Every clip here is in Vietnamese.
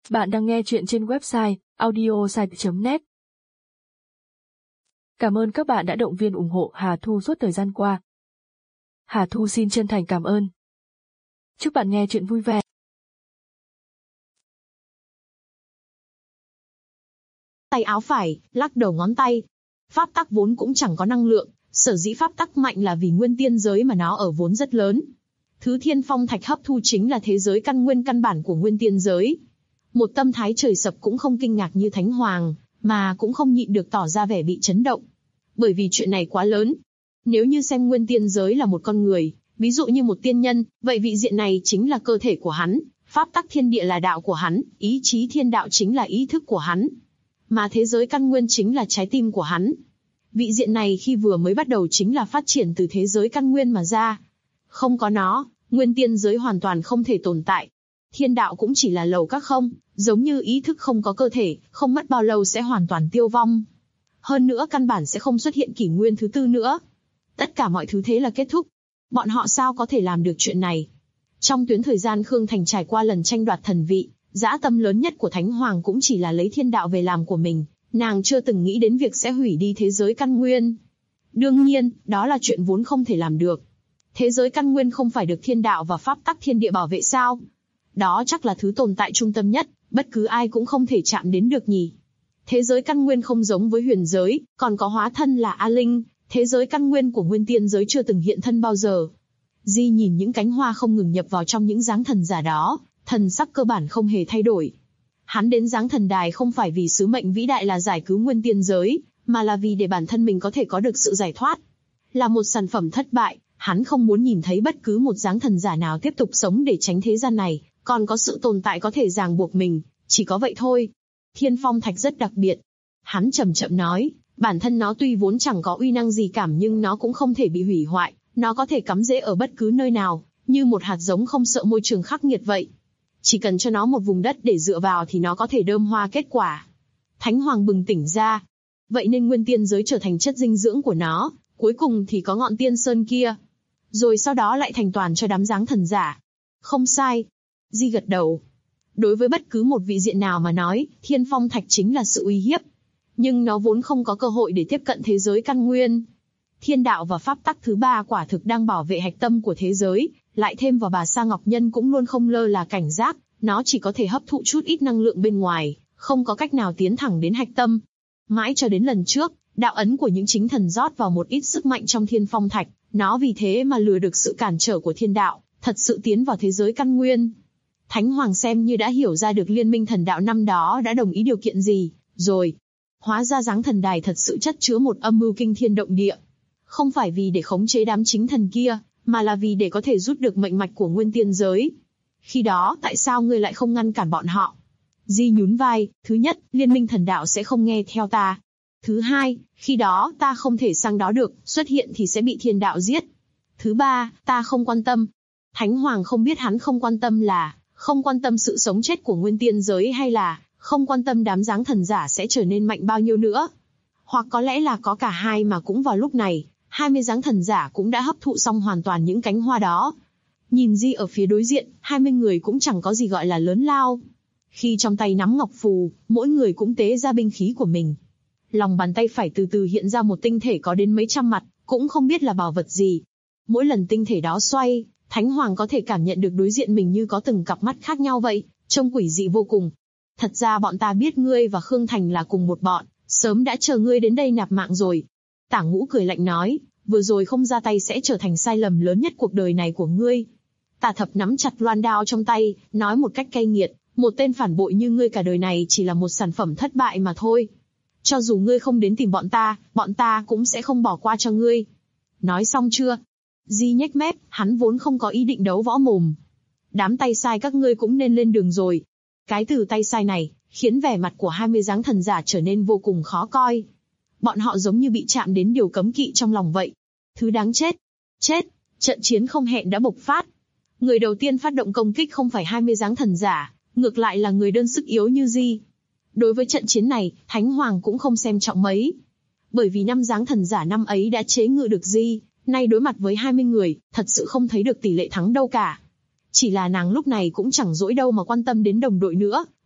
Bạn đang nghe chuyện trên website audiosite.net. Cảm ơn các bạn đã động viên ủng hộ Hà Thu suốt thời gian qua. Hà Thu xin chân thành cảm ơn. Chúc bạn nghe chuyện vui vẻ. Tay áo phải, lắc đầu ngón tay. Pháp tắc vốn cũng chẳng có năng lượng, sở dĩ pháp tắc mạnh là vì nguyên tiên giới mà nó ở vốn rất lớn. Thứ Thiên Phong Thạch hấp thu chính là thế giới căn nguyên căn bản của nguyên tiên giới. Một tâm thái trời sập cũng không kinh ngạc như Thánh Hoàng, mà cũng không nhịn được tỏ ra vẻ bị chấn động. Bởi vì chuyện này quá lớn. Nếu như xem nguyên tiên giới là một con người, ví dụ như một tiên nhân, vậy vị diện này chính là cơ thể của hắn, pháp tắc thiên địa là đạo của hắn, ý chí thiên đạo chính là ý thức của hắn. Mà thế giới căn nguyên chính là trái tim của hắn. Vị diện này khi vừa mới bắt đầu chính là phát triển từ thế giới căn nguyên mà ra. Không có nó, nguyên tiên giới hoàn toàn không thể tồn tại. Thiên đạo cũng chỉ là lầu các không, giống như ý thức không có cơ thể, không mất bao lâu sẽ hoàn toàn tiêu vong. Hơn nữa căn bản sẽ không xuất hiện kỷ nguyên thứ tư nữa. Tất cả mọi thứ thế là kết thúc. Bọn họ sao có thể làm được chuyện này? Trong tuyến thời gian Khương Thành trải qua lần tranh đoạt thần vị, dã tâm lớn nhất của Thánh Hoàng cũng chỉ là lấy thiên đạo về làm của mình, nàng chưa từng nghĩ đến việc sẽ hủy đi thế giới căn nguyên. Đương nhiên, đó là chuyện vốn không thể làm được. Thế giới căn nguyên không phải được thiên đạo và pháp tắc thiên địa bảo vệ sao? Đó chắc là thứ tồn tại trung tâm nhất, bất cứ ai cũng không thể chạm đến được nhỉ. Thế giới căn nguyên không giống với huyền giới, còn có hóa thân là A Linh, thế giới căn nguyên của nguyên tiên giới chưa từng hiện thân bao giờ. Di nhìn những cánh hoa không ngừng nhập vào trong những dáng thần giả đó, thần sắc cơ bản không hề thay đổi. Hắn đến dáng thần đài không phải vì sứ mệnh vĩ đại là giải cứu nguyên tiên giới, mà là vì để bản thân mình có thể có được sự giải thoát. Là một sản phẩm thất bại, hắn không muốn nhìn thấy bất cứ một dáng thần giả nào tiếp tục sống để tránh thế gian này, còn có sự tồn tại có thể ràng buộc mình, chỉ có vậy thôi. Thiên Phong Thạch rất đặc biệt. Hắn chậm chậm nói, bản thân nó tuy vốn chẳng có uy năng gì cảm nhưng nó cũng không thể bị hủy hoại, nó có thể cắm rễ ở bất cứ nơi nào, như một hạt giống không sợ môi trường khắc nghiệt vậy. Chỉ cần cho nó một vùng đất để dựa vào thì nó có thể đơm hoa kết quả. Thánh Hoàng bừng tỉnh ra. Vậy nên nguyên tiên giới trở thành chất dinh dưỡng của nó, cuối cùng thì có ngọn tiên sơn kia. Rồi sau đó lại thành toàn cho đám dáng thần giả. Không sai. Di gật đầu. Đối với bất cứ một vị diện nào mà nói, Thiên Phong Thạch chính là sự uy hiếp. Nhưng nó vốn không có cơ hội để tiếp cận thế giới căn nguyên. Thiên đạo và pháp tắc thứ ba quả thực đang bảo vệ hạch tâm của thế giới, lại thêm vào bà Sa Ngọc Nhân cũng luôn không lơ là cảnh giác, nó chỉ có thể hấp thụ chút ít năng lượng bên ngoài, không có cách nào tiến thẳng đến hạch tâm. Mãi cho đến lần trước, đạo ấn của những chính thần rót vào một ít sức mạnh trong Thiên Phong Thạch, nó vì thế mà lừa được sự cản trở của thiên đạo, thật sự tiến vào thế giới căn nguyên. Thánh Hoàng xem như đã hiểu ra được liên minh thần đạo năm đó đã đồng ý điều kiện gì, rồi. Hóa ra dáng thần đài thật sự chất chứa một âm mưu kinh thiên động địa. Không phải vì để khống chế đám chính thần kia, mà là vì để có thể rút được mệnh mạch của nguyên tiên giới. Khi đó, tại sao ngươi lại không ngăn cản bọn họ? Di nhún vai, thứ nhất, liên minh thần đạo sẽ không nghe theo ta. Thứ hai, khi đó ta không thể sang đó được, xuất hiện thì sẽ bị thiên đạo giết. Thứ ba, ta không quan tâm. Thánh Hoàng không biết hắn không quan tâm là không quan tâm sự sống chết của nguyên tiên giới hay là không quan tâm đám dáng thần giả sẽ trở nên mạnh bao nhiêu nữa. Hoặc có lẽ là có cả hai mà cũng vào lúc này, 20 dáng thần giả cũng đã hấp thụ xong hoàn toàn những cánh hoa đó. Nhìn Di ở phía đối diện, 20 người cũng chẳng có gì gọi là lớn lao. Khi trong tay nắm ngọc phù, mỗi người cũng tế ra binh khí của mình. Lòng bàn tay phải từ từ hiện ra một tinh thể có đến mấy trăm mặt, cũng không biết là bảo vật gì. Mỗi lần tinh thể đó xoay, Thánh Hoàng có thể cảm nhận được đối diện mình như có từng cặp mắt khác nhau vậy, trông quỷ dị vô cùng. Thật ra bọn ta biết ngươi và Khương Thành là cùng một bọn, sớm đã chờ ngươi đến đây nạp mạng rồi. Tả Ngũ cười lạnh nói, vừa rồi không ra tay sẽ trở thành sai lầm lớn nhất cuộc đời này của ngươi. Tả Thập nắm chặt loan đao trong tay, nói một cách cay nghiệt, một tên phản bội như ngươi cả đời này chỉ là một sản phẩm thất bại mà thôi. Cho dù ngươi không đến tìm bọn ta cũng sẽ không bỏ qua cho ngươi. Nói xong chưa? Di nhếch mép, hắn vốn không có ý định đấu võ mồm. Đám tay sai các ngươi cũng nên lên đường rồi. Cái từ tay sai này, khiến vẻ mặt của 20 dáng thần giả trở nên vô cùng khó coi. Bọn họ giống như bị chạm đến điều cấm kỵ trong lòng vậy. Thứ đáng chết. Chết, trận chiến không hẹn đã bộc phát. Người đầu tiên phát động công kích không phải 20 dáng thần giả, ngược lại là người đơn sức yếu như Di. Đối với trận chiến này, Thánh Hoàng cũng không xem trọng mấy. Bởi vì 5 dáng thần giả năm ấy đã chế ngự được Di, nay đối mặt với 20 người, thật sự không thấy được tỷ lệ thắng đâu cả. Chỉ là nàng lúc này cũng chẳng dỗi đâu mà quan tâm đến đồng đội nữa,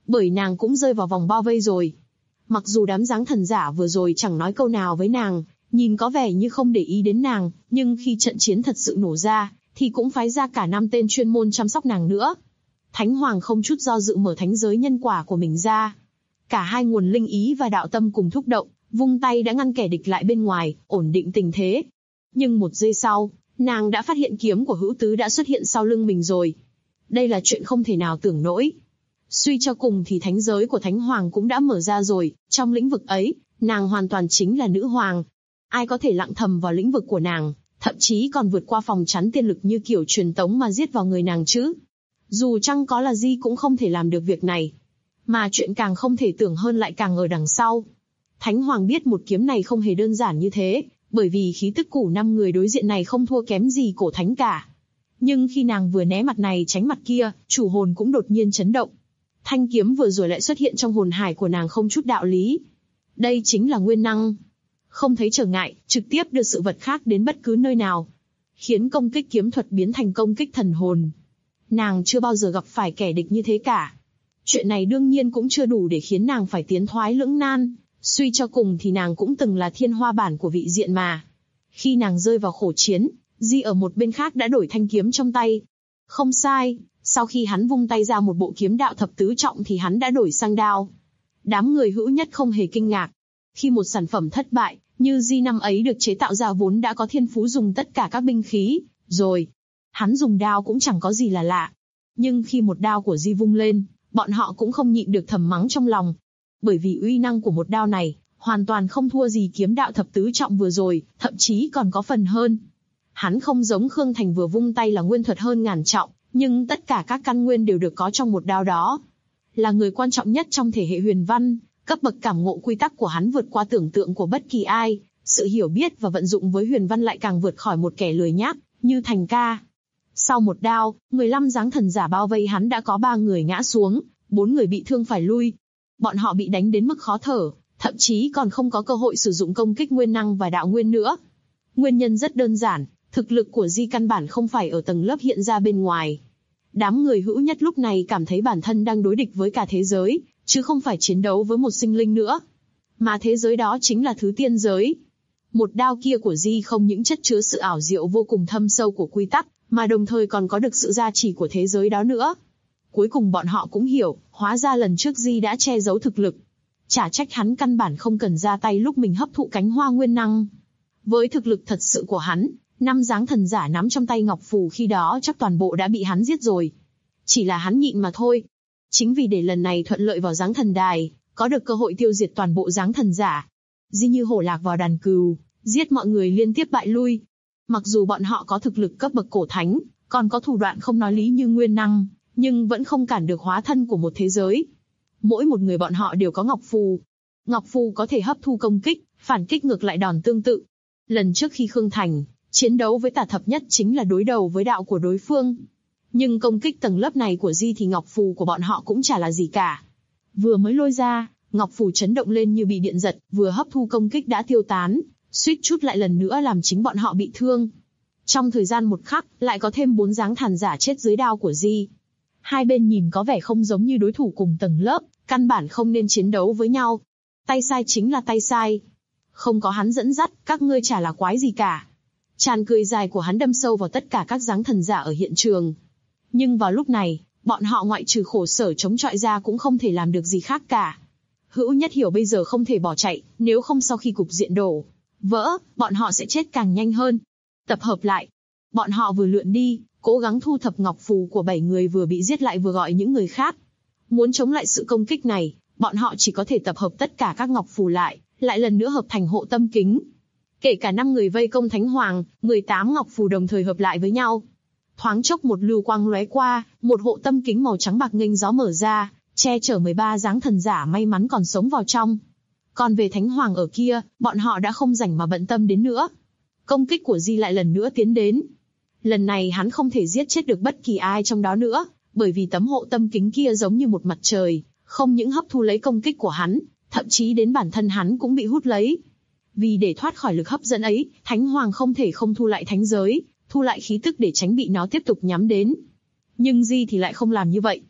bởi nàng cũng rơi vào vòng bao vây rồi. Mặc dù đám giáng thần giả vừa rồi chẳng nói câu nào với nàng, nhìn có vẻ như không để ý đến nàng, nhưng khi trận chiến thật sự nổ ra, thì cũng phái ra cả 5 tên chuyên môn chăm sóc nàng nữa. Thánh Hoàng không chút do dự mở thánh giới nhân quả của mình ra. Cả hai nguồn linh ý và đạo tâm cùng thúc động, vung tay đã ngăn kẻ địch lại bên ngoài, ổn định tình thế. Nhưng một giây sau, nàng đã phát hiện kiếm của Hữu Tứ đã xuất hiện sau lưng mình rồi. Đây là chuyện không thể nào tưởng nổi. Suy cho cùng thì thánh giới của Thánh Hoàng cũng đã mở ra rồi, trong lĩnh vực ấy, nàng hoàn toàn chính là nữ hoàng. Ai có thể lặng thầm vào lĩnh vực của nàng, thậm chí còn vượt qua phòng chắn tiên lực như kiểu truyền tống mà giết vào người nàng chứ? Dù chăng có là Di cũng không thể làm được việc này. Mà chuyện càng không thể tưởng hơn lại càng ở đằng sau. Thánh Hoàng biết một kiếm này không hề đơn giản như thế, bởi vì khí tức của 5 người đối diện này không thua kém gì cổ thánh cả. Nhưng khi nàng vừa né mặt này tránh mặt kia, chủ hồn cũng đột nhiên chấn động. Thanh kiếm vừa rồi lại xuất hiện trong hồn hải của nàng không chút đạo lý. Đây chính là nguyên năng. Không thấy trở ngại, trực tiếp đưa sự vật khác đến bất cứ nơi nào. Khiến công kích kiếm thuật biến thành công kích thần hồn. Nàng chưa bao giờ gặp phải kẻ địch như thế cả. Chuyện này đương nhiên cũng chưa đủ để khiến nàng phải tiến thoái lưỡng nan. Suy cho cùng thì nàng cũng từng là thiên hoa bản của vị diện mà. Khi nàng rơi vào khổ chiến, Di ở một bên khác đã đổi thanh kiếm trong tay. Không sai, sau khi hắn vung tay ra một bộ kiếm đạo thập tứ trọng thì hắn đã đổi sang đao. Đám người Hữu Nhất không hề kinh ngạc. Khi một sản phẩm thất bại, như Di năm ấy được chế tạo ra vốn đã có thiên phú dùng tất cả các binh khí, rồi. Hắn dùng đao cũng chẳng có gì là lạ. Nhưng khi một đao của Di vung lên, bọn họ cũng không nhịn được thầm mắng trong lòng. Bởi vì uy năng của một đao này, hoàn toàn không thua gì kiếm đạo thập tứ trọng vừa rồi, thậm chí còn có phần hơn. Hắn không giống Khương Thành vừa vung tay là nguyên thuật hơn ngàn trọng, nhưng tất cả các căn nguyên đều được có trong một đao đó. Là người quan trọng nhất trong thể hệ huyền văn, cấp bậc cảm ngộ quy tắc của hắn vượt qua tưởng tượng của bất kỳ ai, sự hiểu biết và vận dụng với huyền văn lại càng vượt khỏi một kẻ lười nhác, như Thành ca. Sau một đao, 15 giáng thần giả bao vây hắn đã có 3 người ngã xuống, 4 người bị thương phải lui. Bọn họ bị đánh đến mức khó thở, thậm chí còn không có cơ hội sử dụng công kích nguyên năng và đạo nguyên nữa. Nguyên nhân rất đơn giản, thực lực của Di căn bản không phải ở tầng lớp hiện ra bên ngoài. Đám người Hữu Nhất lúc này cảm thấy bản thân đang đối địch với cả thế giới, chứ không phải chiến đấu với một sinh linh nữa. Mà thế giới đó chính là thứ tiên giới. Một đao kia của Di không những chất chứa sự ảo diệu vô cùng thâm sâu của quy tắc, mà đồng thời còn có được sự gia trì của thế giới đó nữa. Cuối cùng bọn họ cũng hiểu, hóa ra lần trước Di đã che giấu thực lực. Chả trách hắn căn bản không cần ra tay lúc mình hấp thụ cánh hoa nguyên năng. Với thực lực thật sự của hắn, 5 giáng thần giả nắm trong tay ngọc phù khi đó chắc toàn bộ đã bị hắn giết rồi. Chỉ là hắn nhịn mà thôi. Chính vì để lần này thuận lợi vào giáng thần đài, có được cơ hội tiêu diệt toàn bộ giáng thần giả. Di như hổ lạc vào đàn cừu, giết mọi người liên tiếp bại lui. Mặc dù bọn họ có thực lực cấp bậc cổ thánh, còn có thủ đoạn không nói lý như nguyên năng, nhưng vẫn không cản được hóa thân của một thế giới. Mỗi một người bọn họ đều có ngọc phù. Ngọc phù có thể hấp thu công kích, phản kích ngược lại đòn tương tự. Lần trước khi Khương Thành chiến đấu với Tả Thập Nhất chính là đối đầu với đạo của đối phương. Nhưng công kích tầng lớp này của Di thì ngọc phù của bọn họ cũng chả là gì cả. Vừa mới lôi ra, ngọc phù chấn động lên như bị điện giật, vừa hấp thu công kích đã tiêu tán, suýt chút lại lần nữa làm chính bọn họ bị thương. Trong thời gian một khắc, lại có thêm 4 giáng thần giả chết dưới đao của Di. Hai bên nhìn có vẻ không giống như đối thủ cùng tầng lớp, căn bản không nên chiến đấu với nhau. Tay sai chính là tay sai. Không có hắn dẫn dắt, các ngươi chả là quái gì cả. Tràn cười dài của hắn đâm sâu vào tất cả các giáng thần giả ở hiện trường. Nhưng vào lúc này, bọn họ ngoại trừ khổ sở chống chọi ra cũng không thể làm được gì khác cả. Hữu Nhất hiểu bây giờ không thể bỏ chạy, nếu không sau khi cục diện đổ vỡ, bọn họ sẽ chết càng nhanh hơn. Tập hợp lại. Bọn họ vừa lượn đi, cố gắng thu thập ngọc phù của 7 người vừa bị giết lại vừa gọi những người khác. Muốn chống lại sự công kích này, bọn họ chỉ có thể tập hợp tất cả các ngọc phù lại lần nữa hợp thành hộ tâm kính. Kể cả 5 người vây công Thánh Hoàng, 18 ngọc phù đồng thời hợp lại với nhau. Thoáng chốc một lưu quang lóe qua, một hộ tâm kính màu trắng bạc nghênh gió mở ra, che chở 13 giáng thần giả may mắn còn sống vào trong. Còn về Thánh Hoàng ở kia, bọn họ đã không rảnh mà bận tâm đến nữa. Công kích của Di lại lần nữa tiến đến. Lần này hắn không thể giết chết được bất kỳ ai trong đó nữa, bởi vì tấm hộ tâm kính kia giống như một mặt trời, không những hấp thu lấy công kích của hắn, thậm chí đến bản thân hắn cũng bị hút lấy. Vì để thoát khỏi lực hấp dẫn ấy, Thánh Hoàng không thể không thu lại thánh giới, thu lại khí tức để tránh bị nó tiếp tục nhắm đến. Nhưng Di thì lại không làm như vậy.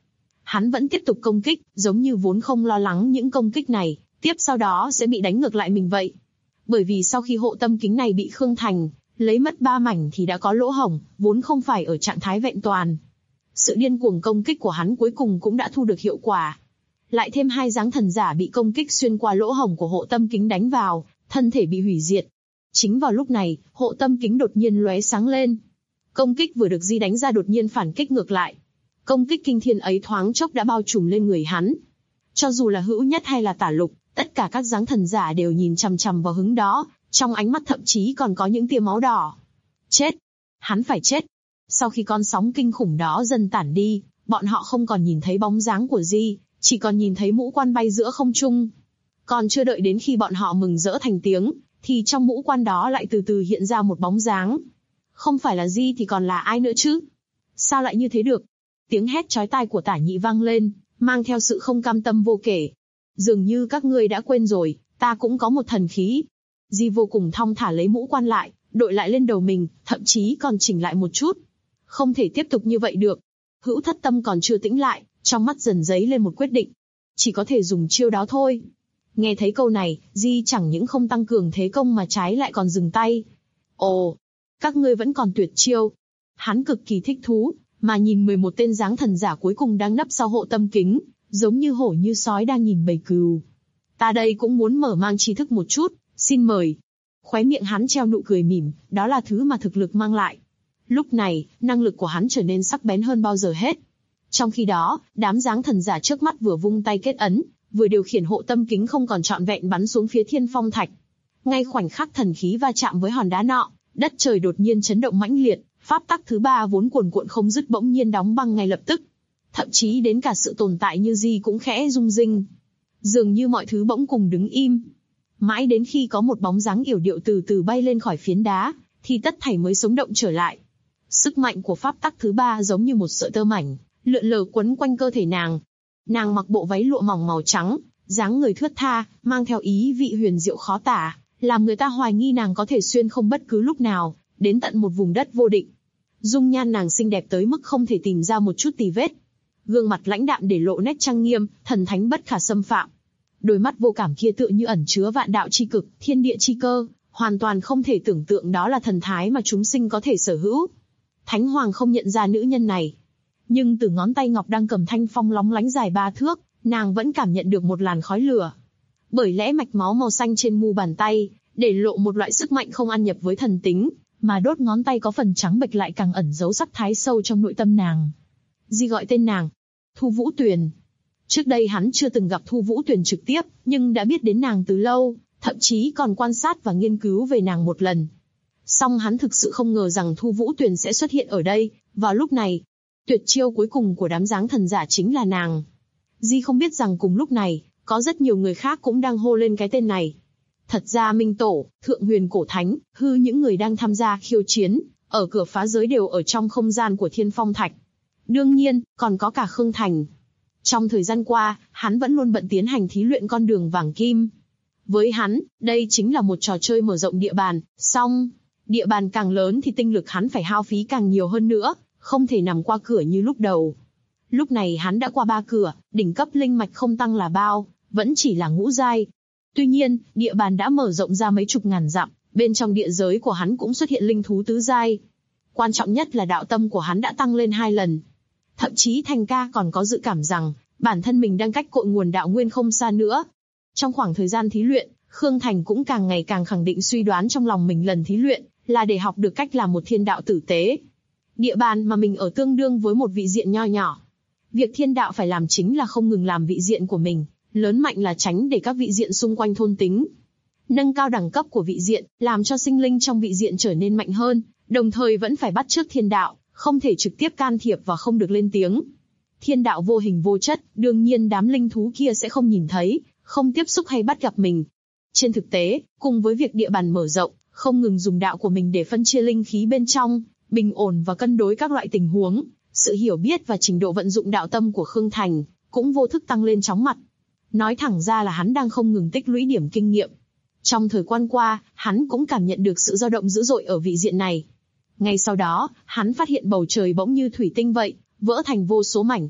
hắn vẫn tiếp tục công kích, giống như vốn không lo lắng những công kích này, tiếp sau đó sẽ bị đánh ngược lại mình vậy. Bởi vì sau khi hộ tâm kính này bị Khương Thành lấy mất 3 mảnh thì đã có lỗ hổng, vốn không phải ở trạng thái vẹn toàn. Sự điên cuồng công kích của hắn cuối cùng cũng đã thu được hiệu quả. Lại thêm 2 dáng thần giả bị công kích xuyên qua lỗ hổng của hộ tâm kính đánh vào, thân thể bị hủy diệt. Chính vào lúc này, hộ tâm kính đột nhiên lóe sáng lên. Công kích vừa được Di đánh ra đột nhiên phản kích ngược lại. Công kích kinh thiên ấy thoáng chốc đã bao trùm lên người hắn. Cho dù là Hữu Nhất hay là Tả Lục, tất cả các dáng thần giả đều nhìn chằm chằm vào hướng đó, trong ánh mắt thậm chí còn có những tia máu đỏ. Chết! Hắn phải chết! Sau khi con sóng kinh khủng đó dần tản đi, bọn họ không còn nhìn thấy bóng dáng của Di, chỉ còn nhìn thấy mũ quan bay giữa không trung. Còn chưa đợi đến khi bọn họ mừng rỡ thành tiếng, thì trong mũ quan đó lại từ từ hiện ra một bóng dáng. Không phải là Di thì còn là ai nữa chứ? Sao lại như thế được? Tiếng hét chói tai của Tả Nhị vang lên, mang theo sự không cam tâm vô kể. Dường như các ngươi đã quên rồi, ta cũng có một thần khí. Di vô cùng thong thả lấy mũ quan lại, đội lại lên đầu mình, thậm chí còn chỉnh lại một chút. Không thể tiếp tục như vậy được. Hữu Thất Tâm còn chưa tĩnh lại, trong mắt dần dấy lên một quyết định. Chỉ có thể dùng chiêu đó thôi. Nghe thấy câu này, Di chẳng những không tăng cường thế công mà trái lại còn dừng tay. Ồ, các ngươi vẫn còn tuyệt chiêu. Hắn cực kỳ thích thú, mà nhìn 11 tên dáng thần giả cuối cùng đang nấp sau hộ tâm kính, giống như hổ như sói đang nhìn bầy cừu. Ta đây cũng muốn mở mang tri thức một chút, xin mời. Khóe miệng hắn treo nụ cười mỉm, đó là thứ mà thực lực mang lại. Lúc này, năng lực của hắn trở nên sắc bén hơn bao giờ hết. Trong khi đó, đám dáng thần giả trước mắt vừa vung tay kết ấn, vừa điều khiển hộ tâm kính không còn trọn vẹn bắn xuống phía Thiên Phong Thạch. Ngay khoảnh khắc thần khí va chạm với hòn đá nọ, đất trời đột nhiên chấn động mãnh liệt, pháp tắc thứ 3 vốn cuồn cuộn không dứt bỗng nhiên đóng băng ngay lập tức. Thậm chí đến cả sự tồn tại như Di cũng khẽ rung rinh. Dường như mọi thứ bỗng cùng đứng im. Mãi đến khi có một bóng dáng yểu điệu từ từ bay lên khỏi phiến đá, thì tất thảy mới sống động trở lại. Sức mạnh của pháp tắc thứ 3 giống như một sợi tơ mảnh, lượn lờ quấn quanh cơ thể nàng. Nàng mặc bộ váy lụa mỏng màu trắng, dáng người thướt tha, mang theo ý vị huyền diệu khó tả, làm người ta hoài nghi nàng có thể xuyên không bất cứ lúc nào, đến tận một vùng đất vô định. Dung nhan nàng xinh đẹp tới mức không thể tìm ra một chút tì vết. Gương mặt lãnh đạm để lộ nét trang nghiêm, thần thánh bất khả xâm phạm. Đôi mắt vô cảm kia tựa như ẩn chứa vạn đạo chi cực, thiên địa chi cơ, hoàn toàn không thể tưởng tượng đó là thần thái mà chúng sinh có thể sở hữu. Thánh Hoàng không nhận ra nữ nhân này. Nhưng từ ngón tay ngọc đang cầm thanh phong lóng lánh dài 3 thước, nàng vẫn cảm nhận được một làn khói lửa. Bởi lẽ mạch máu màu xanh trên mu bàn tay, để lộ một loại sức mạnh không ăn nhập với thần tính, mà đốt ngón tay có phần trắng bệch lại càng ẩn giấu sắc thái sâu trong nội tâm nàng. Di gọi tên nàng, Thu Vũ Tuyền. Trước đây hắn chưa từng gặp Thu Vũ Tuyền trực tiếp, nhưng đã biết đến nàng từ lâu, thậm chí còn quan sát và nghiên cứu về nàng một lần. Song hắn thực sự không ngờ rằng Thu Vũ Tuyền sẽ xuất hiện ở đây, vào lúc này. Tuyệt chiêu cuối cùng của đám dáng thần giả chính là nàng. Di không biết rằng cùng lúc này, có rất nhiều người khác cũng đang hô lên cái tên này. Thật ra Minh Tổ, Thượng Huyền Cổ Thánh, Hư những người đang tham gia khiêu chiến, ở cửa phá giới đều ở trong không gian của Thiên Phong Thạch. Đương nhiên, còn có cả Khương Thành. Trong thời gian qua, hắn vẫn luôn bận tiến hành thí luyện con đường vàng kim. Với hắn, đây chính là một trò chơi mở rộng địa bàn, song, địa bàn càng lớn thì tinh lực hắn phải hao phí càng nhiều hơn nữa, không thể nằm qua cửa như lúc đầu. Lúc này hắn đã qua 3 cửa, đỉnh cấp linh mạch không tăng là bao, vẫn chỉ là ngũ giai. Tuy nhiên, địa bàn đã mở rộng ra mấy chục ngàn dặm, bên trong địa giới của hắn cũng xuất hiện linh thú tứ giai. Quan trọng nhất là đạo tâm của hắn đã tăng lên 2 lần. Thậm chí Thành Ca còn có dự cảm rằng, bản thân mình đang cách cội nguồn đạo nguyên không xa nữa. Trong khoảng thời gian thí luyện, Khương Thành cũng càng ngày càng khẳng định suy đoán trong lòng mình lần thí luyện, là để học được cách làm một thiên đạo tử tế. Địa bàn mà mình ở tương đương với một vị diện nho nhỏ. Việc thiên đạo phải làm chính là không ngừng làm vị diện của mình, lớn mạnh là tránh để các vị diện xung quanh thôn tính. Nâng cao đẳng cấp của vị diện, làm cho sinh linh trong vị diện trở nên mạnh hơn, đồng thời vẫn phải bắt chước thiên đạo, không thể trực tiếp can thiệp và không được lên tiếng. Thiên đạo vô hình vô chất, đương nhiên đám linh thú kia sẽ không nhìn thấy, không tiếp xúc hay bắt gặp mình. Trên thực tế, cùng với việc địa bàn mở rộng, không ngừng dùng đạo của mình để phân chia linh khí bên trong, bình ổn và cân đối các loại tình huống, sự hiểu biết và trình độ vận dụng đạo tâm của Khương Thành cũng vô thức tăng lên chóng mặt. Nói thẳng ra là hắn đang không ngừng tích lũy điểm kinh nghiệm. Trong thời gian qua, hắn cũng cảm nhận được sự dao động dữ dội ở vị diện này. Ngay sau đó, hắn phát hiện bầu trời bỗng như thủy tinh vậy, vỡ thành vô số mảnh.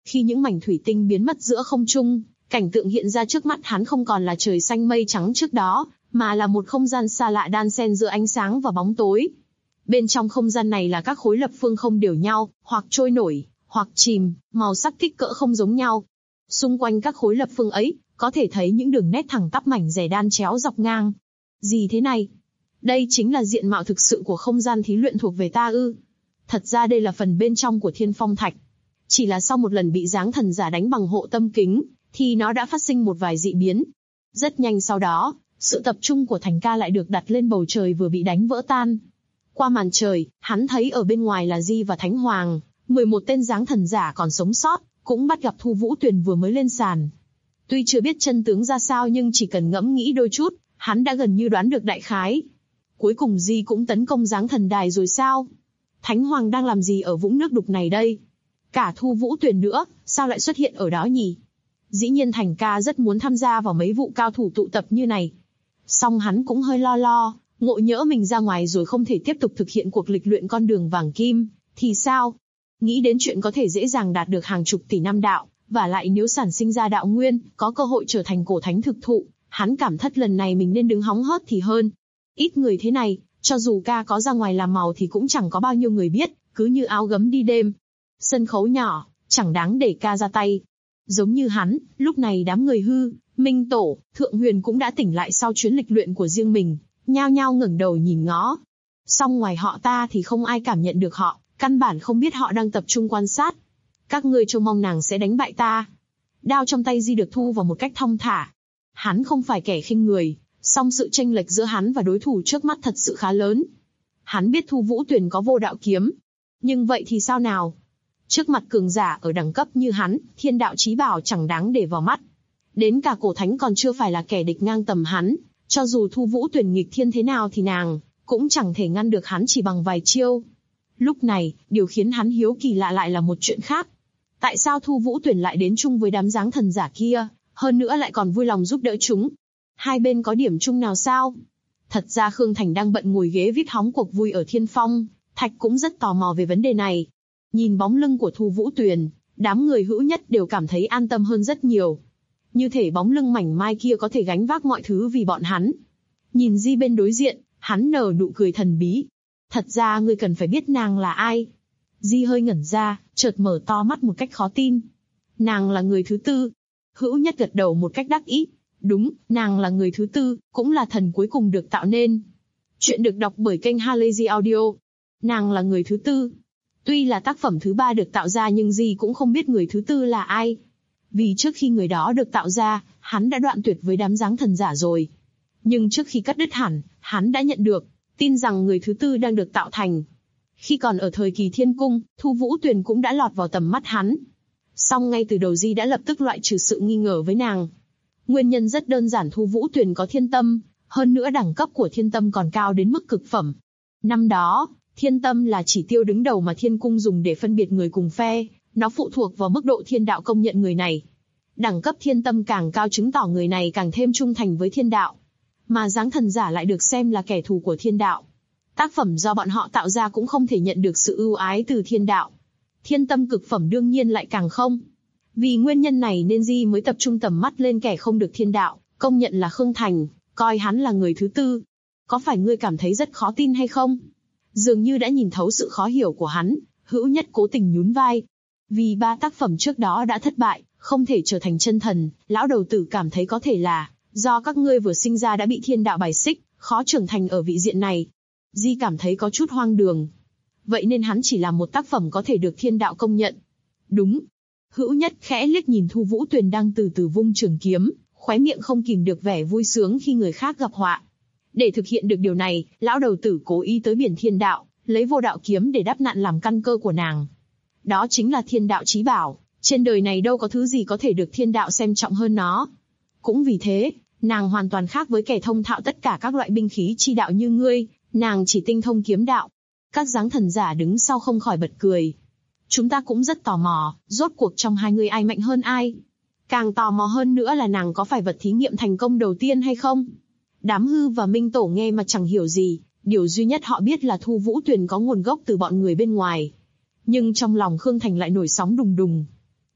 Khi những mảnh thủy tinh biến mất giữa không trung, cảnh tượng hiện ra trước mắt hắn không còn là trời xanh mây trắng trước đó, mà là một không gian xa lạ đan xen giữa ánh sáng và bóng tối. Bên trong không gian này là các khối lập phương không đều nhau, hoặc trôi nổi, hoặc chìm, màu sắc kích cỡ không giống nhau. Xung quanh các khối lập phương ấy, có thể thấy những đường nét thẳng tắp mảnh dẻ đan chéo dọc ngang. Gì thế này? Đây chính là diện mạo thực sự của không gian thí luyện thuộc về ta ư? Thật ra đây là phần bên trong của Thiên Phong Thạch. Chỉ là sau một lần bị giáng thần giả đánh bằng hộ tâm kính, thì nó đã phát sinh một vài dị biến. Rất nhanh sau đó, sự tập trung của Thành Ca lại được đặt lên bầu trời vừa bị đánh vỡ tan. Qua màn trời, hắn thấy ở bên ngoài là Di và Thánh Hoàng, 11 tên giáng thần giả còn sống sót, cũng bắt gặp Thu Vũ Tuyền vừa mới lên sàn. Tuy chưa biết chân tướng ra sao nhưng chỉ cần ngẫm nghĩ đôi chút, hắn đã gần như đoán được đại khái. Cuối cùng Di cũng tấn công giáng thần đài rồi sao? Thánh Hoàng đang làm gì ở vũng nước đục này đây? Cả Thu Vũ Tuyền nữa, sao lại xuất hiện ở đó nhỉ? Dĩ nhiên Thành Ca rất muốn tham gia vào mấy vụ cao thủ tụ tập như này. Song hắn cũng hơi lo, ngộ nhỡ mình ra ngoài rồi không thể tiếp tục thực hiện cuộc lịch luyện con đường vàng kim, thì sao? Nghĩ đến chuyện có thể dễ dàng đạt được hàng chục tỷ năm đạo, và lại nếu sản sinh ra đạo nguyên, có cơ hội trở thành cổ thánh thực thụ, hắn cảm thất lần này mình nên đứng hóng hớt thì hơn. Ít người thế này, cho dù ca có ra ngoài làm màu thì cũng chẳng có bao nhiêu người biết, cứ như áo gấm đi đêm. Sân khấu nhỏ, chẳng đáng để ca ra tay. Giống như hắn, lúc này đám người Hư, Minh Tổ, Thượng Huyền cũng đã tỉnh lại sau chuyến lịch luyện của riêng mình, nhao nhao ngẩng đầu nhìn ngó. Song ngoài họ ta thì không ai cảm nhận được họ, căn bản không biết họ đang tập trung quan sát. Các ngươi trông mong nàng sẽ đánh bại ta. Đao trong tay Di được thu vào một cách thong thả. Hắn không phải kẻ khinh người, song sự chênh lệch giữa hắn và đối thủ trước mắt thật sự khá lớn. Hắn biết Thu Vũ Tuyền có vô đạo kiếm. Nhưng vậy thì sao nào? Trước mặt cường giả ở đẳng cấp như hắn, thiên đạo chí bảo chẳng đáng để vào mắt. Đến cả cổ thánh còn chưa phải là kẻ địch ngang tầm hắn, cho dù Thu Vũ Tuyền nghịch thiên thế nào thì nàng cũng chẳng thể ngăn được hắn chỉ bằng vài chiêu. Lúc này, điều khiến hắn hiếu kỳ lạ lại là một chuyện khác. Tại sao Thu Vũ Tuyền lại đến chung với đám giáng thần giả kia, hơn nữa lại còn vui lòng giúp đỡ chúng? Hai bên có điểm chung nào sao? Thật ra Khương Thành đang bận ngồi ghế vít hóng cuộc vui ở Thiên Phong Thạch cũng rất tò mò về vấn đề này. Nhìn bóng lưng của Thu Vũ Tuyền, đám người hữu nhất đều cảm thấy an tâm hơn rất nhiều. Như thể bóng lưng mảnh mai kia có thể gánh vác mọi thứ vì bọn hắn. Nhìn Di bên đối diện, hắn nở nụ cười thần bí. Thật ra ngươi cần phải biết nàng là ai. Di hơi ngẩn ra, chợt mở to mắt một cách khó tin. Nàng là người thứ tư. Hữu nhất gật đầu một cách đắc ý. Đúng, nàng là người thứ tư, cũng là thần cuối cùng được tạo nên. Chuyện được đọc bởi kênh Halazy Audio. Nàng là người thứ tư. Tuy là tác phẩm thứ ba được tạo ra nhưng Di cũng không biết người thứ tư là ai. Vì trước khi người đó được tạo ra, hắn đã đoạn tuyệt với đám giáng thần giả rồi. Nhưng trước khi cắt đứt hẳn, hắn đã nhận được tin rằng người thứ tư đang được tạo thành. Khi còn ở thời kỳ Thiên Cung, Thu Vũ Tuyền cũng đã lọt vào tầm mắt hắn. Song ngay từ đầu Di đã lập tức loại trừ sự nghi ngờ với nàng. Nguyên nhân rất đơn giản, Thu Vũ Tuyền có thiên tâm, hơn nữa đẳng cấp của thiên tâm còn cao đến mức cực phẩm. Năm đó, thiên tâm là chỉ tiêu đứng đầu mà Thiên Cung dùng để phân biệt người cùng phe, nó phụ thuộc vào mức độ thiên đạo công nhận người này. Đẳng cấp thiên tâm càng cao chứng tỏ người này càng thêm trung thành với thiên đạo. Mà giáng thần giả lại được xem là kẻ thù của thiên đạo. Tác phẩm do bọn họ tạo ra cũng không thể nhận được sự ưu ái từ thiên đạo. Thiên tâm cực phẩm đương nhiên lại càng không. Vì nguyên nhân này nên Di mới tập trung tầm mắt lên kẻ không được thiên đạo công nhận là Khương Thành, coi hắn là người thứ tư. Có phải ngươi cảm thấy rất khó tin hay không? Dường như đã nhìn thấu sự khó hiểu của hắn, Hữu Nhất cố tình nhún vai. Vì ba tác phẩm trước đó đã thất bại, không thể trở thành chân thần, lão đầu tử cảm thấy có thể là do các ngươi vừa sinh ra đã bị thiên đạo bài xích, khó trưởng thành ở vị diện này. Di cảm thấy có chút hoang đường. Vậy nên hắn chỉ làm một tác phẩm có thể được thiên đạo công nhận. Đúng. Hữu Nhất khẽ liếc nhìn Thu Vũ Tuyền đang từ từ vung trường kiếm, khóe miệng không kìm được vẻ vui sướng khi người khác gặp họa. Để thực hiện được điều này, lão đầu tử cố ý tới biển thiên đạo, lấy vô đạo kiếm để đắp nặn làm căn cơ của nàng. Đó chính là thiên đạo chí bảo, trên đời này đâu có thứ gì có thể được thiên đạo xem trọng hơn nó. Cũng vì thế, nàng hoàn toàn khác với kẻ thông thạo tất cả các loại binh khí chi đạo như ngươi, nàng chỉ tinh thông kiếm đạo. Các giáng thần giả đứng sau không khỏi bật cười. Chúng ta cũng rất tò mò, rốt cuộc trong hai người ai mạnh hơn ai? Càng tò mò hơn nữa là nàng có phải vật thí nghiệm thành công đầu tiên hay không? Đám Hư và Minh Tổ nghe mà chẳng hiểu gì, điều duy nhất họ biết là Thu Vũ Tuyền có nguồn gốc từ bọn người bên ngoài. Nhưng trong lòng Khương Thành lại nổi sóng đùng đùng.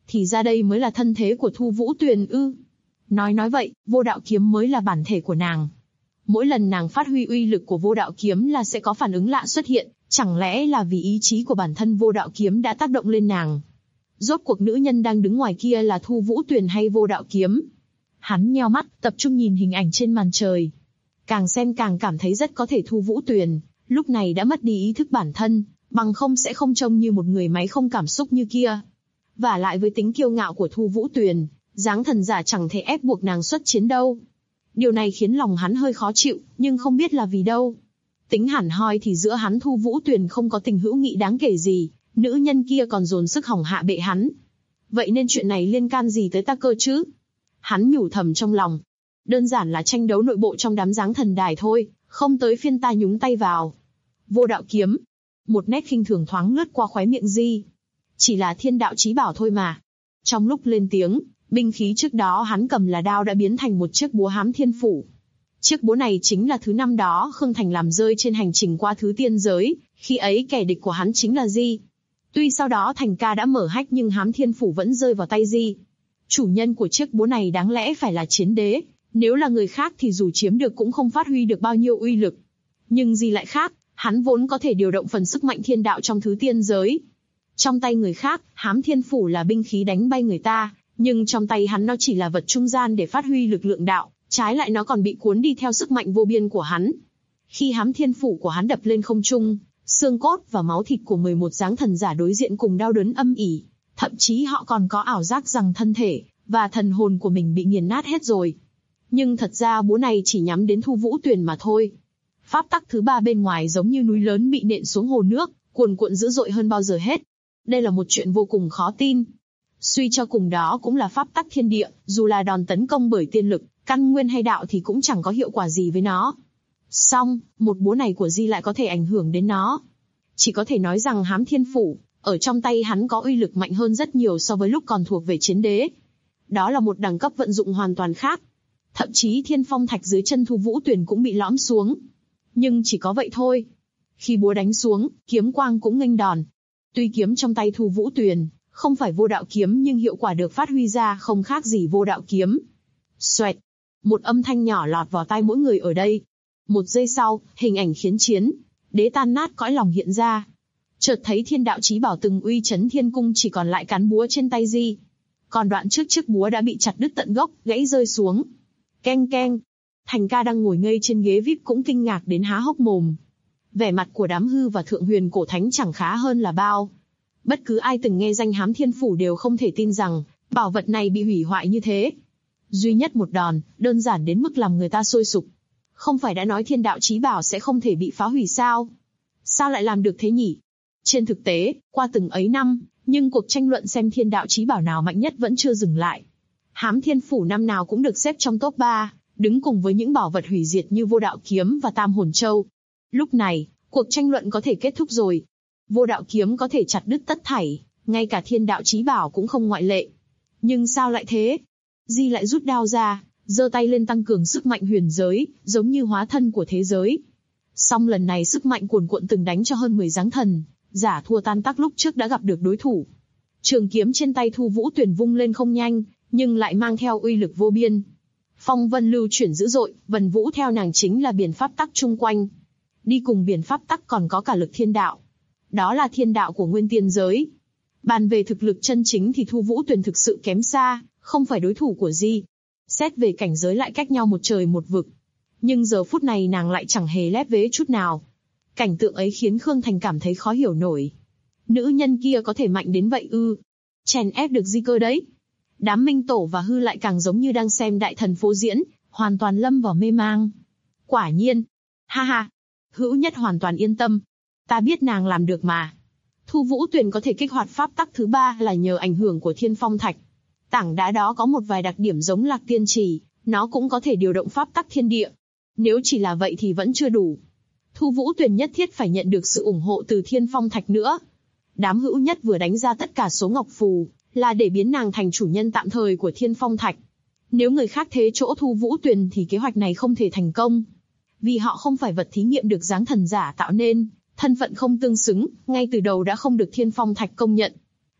Thì ra đây mới là thân thế của Thu Vũ Tuyền ư? Nói vậy, vô đạo kiếm mới là bản thể của nàng. Mỗi lần nàng phát huy uy lực của vô đạo kiếm là sẽ có phản ứng lạ xuất hiện, chẳng lẽ là vì ý chí của bản thân vô đạo kiếm đã tác động lên nàng? Rốt cuộc nữ nhân đang đứng ngoài kia là Thu Vũ Tuyền hay vô đạo kiếm? Hắn nheo mắt, tập trung nhìn hình ảnh trên màn trời. Càng xem càng cảm thấy rất có thể Thu Vũ Tuyền lúc này đã mất đi ý thức bản thân, bằng không sẽ không trông như một người máy không cảm xúc như kia. Và lại với tính kiêu ngạo của Thu Vũ Tuyền, dáng thần giả chẳng thể ép buộc nàng xuất chiến đâu. Điều này khiến lòng hắn hơi khó chịu, nhưng không biết là vì đâu. Tính hẳn hoi thì giữa hắn Thu Vũ Tuyền không có tình hữu nghị đáng kể gì, nữ nhân kia còn dồn sức hỏng hạ bệ hắn. Vậy nên chuyện này liên can gì tới ta cơ chứ? Hắn nhủ thầm trong lòng. Đơn giản là tranh đấu nội bộ trong đám dáng thần đài thôi, không tới phiên ta nhúng tay vào. Vô đạo kiếm. Một nét khinh thường thoáng lướt qua khóe miệng Di. Chỉ là thiên đạo chí bảo thôi mà. Trong lúc lên tiếng, binh khí trước đó hắn cầm là đao đã biến thành một chiếc búa hám thiên phủ. Chiếc búa này chính là thứ năm đó Khương Thành làm rơi trên hành trình qua thứ tiên giới, khi ấy kẻ địch của hắn chính là Di. Tuy sau đó Thành ca đã mở hách nhưng hám thiên phủ vẫn rơi vào tay Di. Chủ nhân của chiếc búa này đáng lẽ phải là chiến đế, nếu là người khác thì dù chiếm được cũng không phát huy được bao nhiêu uy lực. Nhưng Di lại khác, hắn vốn có thể điều động phần sức mạnh thiên đạo trong thứ tiên giới. Trong tay người khác, hám thiên phủ là binh khí đánh bay người ta, nhưng trong tay hắn nó chỉ là vật trung gian để phát huy lực lượng đạo, trái lại nó còn bị cuốn đi theo sức mạnh vô biên của hắn. Khi hám thiên phủ của hắn đập lên không trung, xương cốt và máu thịt của 11 dáng thần giả đối diện cùng đau đớn âm ỉ, thậm chí họ còn có ảo giác rằng thân thể và thần hồn của mình bị nghiền nát hết rồi. Nhưng thật ra búa này chỉ nhắm đến Thu Vũ Tuyền mà thôi. Pháp tắc thứ ba bên ngoài giống như núi lớn bị nện xuống hồ nước, cuồn cuộn dữ dội hơn bao giờ hết. Đây là một chuyện vô cùng khó tin. Suy cho cùng đó cũng là pháp tắc thiên địa, dù là đòn tấn công bởi tiên lực, căn nguyên hay đạo thì cũng chẳng có hiệu quả gì với nó. Song, một búa này của Di lại có thể ảnh hưởng đến nó. Chỉ có thể nói rằng hám thiên phủ, ở trong tay hắn có uy lực mạnh hơn rất nhiều so với lúc còn thuộc về chiến đế. Đó là một đẳng cấp vận dụng hoàn toàn khác. Thậm chí thiên phong thạch dưới chân Thu Vũ Tuyền cũng bị lõm xuống. Nhưng chỉ có vậy thôi. Khi búa đánh xuống, kiếm quang cũng nghênh đòn. Tuy kiếm trong tay Thu Vũ Tuyền không phải vô đạo kiếm nhưng hiệu quả được phát huy ra không khác gì vô đạo kiếm. Xoẹt. Một âm thanh nhỏ lọt vào tai mỗi người ở đây. Một giây sau, hình ảnh khiến chiến đế tan nát cõi lòng hiện ra. Chợt thấy thiên đạo chí bảo từng uy chấn thiên cung chỉ còn lại cán búa trên tay Di. Còn đoạn trước chiếc búa đã bị chặt đứt tận gốc, gãy rơi xuống. Keng keng. Thành ca đang ngồi ngây trên ghế VIP cũng kinh ngạc đến há hốc mồm. Vẻ mặt của đám hư và thượng huyền cổ thánh chẳng khá hơn là bao. Bất cứ ai từng nghe danh hám thiên phủ đều không thể tin rằng bảo vật này bị hủy hoại như thế. Duy nhất một đòn, đơn giản đến mức làm người ta sôi sục. Không phải đã nói thiên đạo chí bảo sẽ không thể bị phá hủy sao? Sao lại làm được thế nhỉ? Trên thực tế, qua từng ấy năm, nhưng cuộc tranh luận xem thiên đạo chí bảo nào mạnh nhất vẫn chưa dừng lại. Hám thiên phủ năm nào cũng được xếp trong top 3, đứng cùng với những bảo vật hủy diệt như vô đạo kiếm và tam hồn châu. Lúc này, cuộc tranh luận có thể kết thúc rồi. Vô đạo kiếm có thể chặt đứt tất thảy, ngay cả thiên đạo chí bảo cũng không ngoại lệ. Nhưng sao lại thế? Di lại rút đao ra, giơ tay lên tăng cường sức mạnh huyền giới, giống như hóa thân của thế giới. Song lần này sức mạnh cuồn cuộn từng đánh cho hơn 10 dáng thần giả thua tan tác lúc trước đã gặp được đối thủ. Trường kiếm trên tay Thu Vũ Tuyền vung lên không nhanh, nhưng lại mang theo uy lực vô biên. Phong vân lưu chuyển dữ dội, vần vũ theo nàng chính là biển pháp tắc chung quanh. Đi cùng biển pháp tắc còn có cả lực thiên đạo. Đó là thiên đạo của nguyên tiên giới. Bàn về thực lực chân chính thì Thu Vũ Tuyền thực sự kém xa, không phải đối thủ của Di. Xét về cảnh giới lại cách nhau một trời một vực. Nhưng giờ phút này nàng lại chẳng hề lép vế chút nào. Cảnh tượng ấy khiến Khương Thành cảm thấy khó hiểu nổi. Nữ nhân kia có thể mạnh đến vậy ư? Chèn ép được Di cơ đấy. Đám Minh Tổ và Hư lại càng giống như đang xem đại thần phô diễn, hoàn toàn lâm vào mê mang. Quả nhiên. Ha ha. Hữu Nhất hoàn toàn yên tâm. Ta biết nàng làm được mà. Thu Vũ Tuyền có thể kích hoạt pháp tắc thứ 3 là nhờ ảnh hưởng của thiên phong thạch. Tảng đá đó có một vài đặc điểm giống Lạc Tiên Trì, nó cũng có thể điều động pháp tắc thiên địa. Nếu chỉ là vậy thì vẫn chưa đủ. Thu Vũ Tuyền nhất thiết phải nhận được sự ủng hộ từ thiên phong thạch nữa. Đám Hữu Nhất vừa đánh ra tất cả số ngọc phù, là để biến nàng thành chủ nhân tạm thời của thiên phong thạch. Nếu người khác thế chỗ Thu Vũ Tuyền thì kế hoạch này không thể thành công. Vì họ không phải vật thí nghiệm được dáng thần giả tạo nên, thân phận không tương xứng, ngay từ đầu đã không được thiên phong thạch công nhận.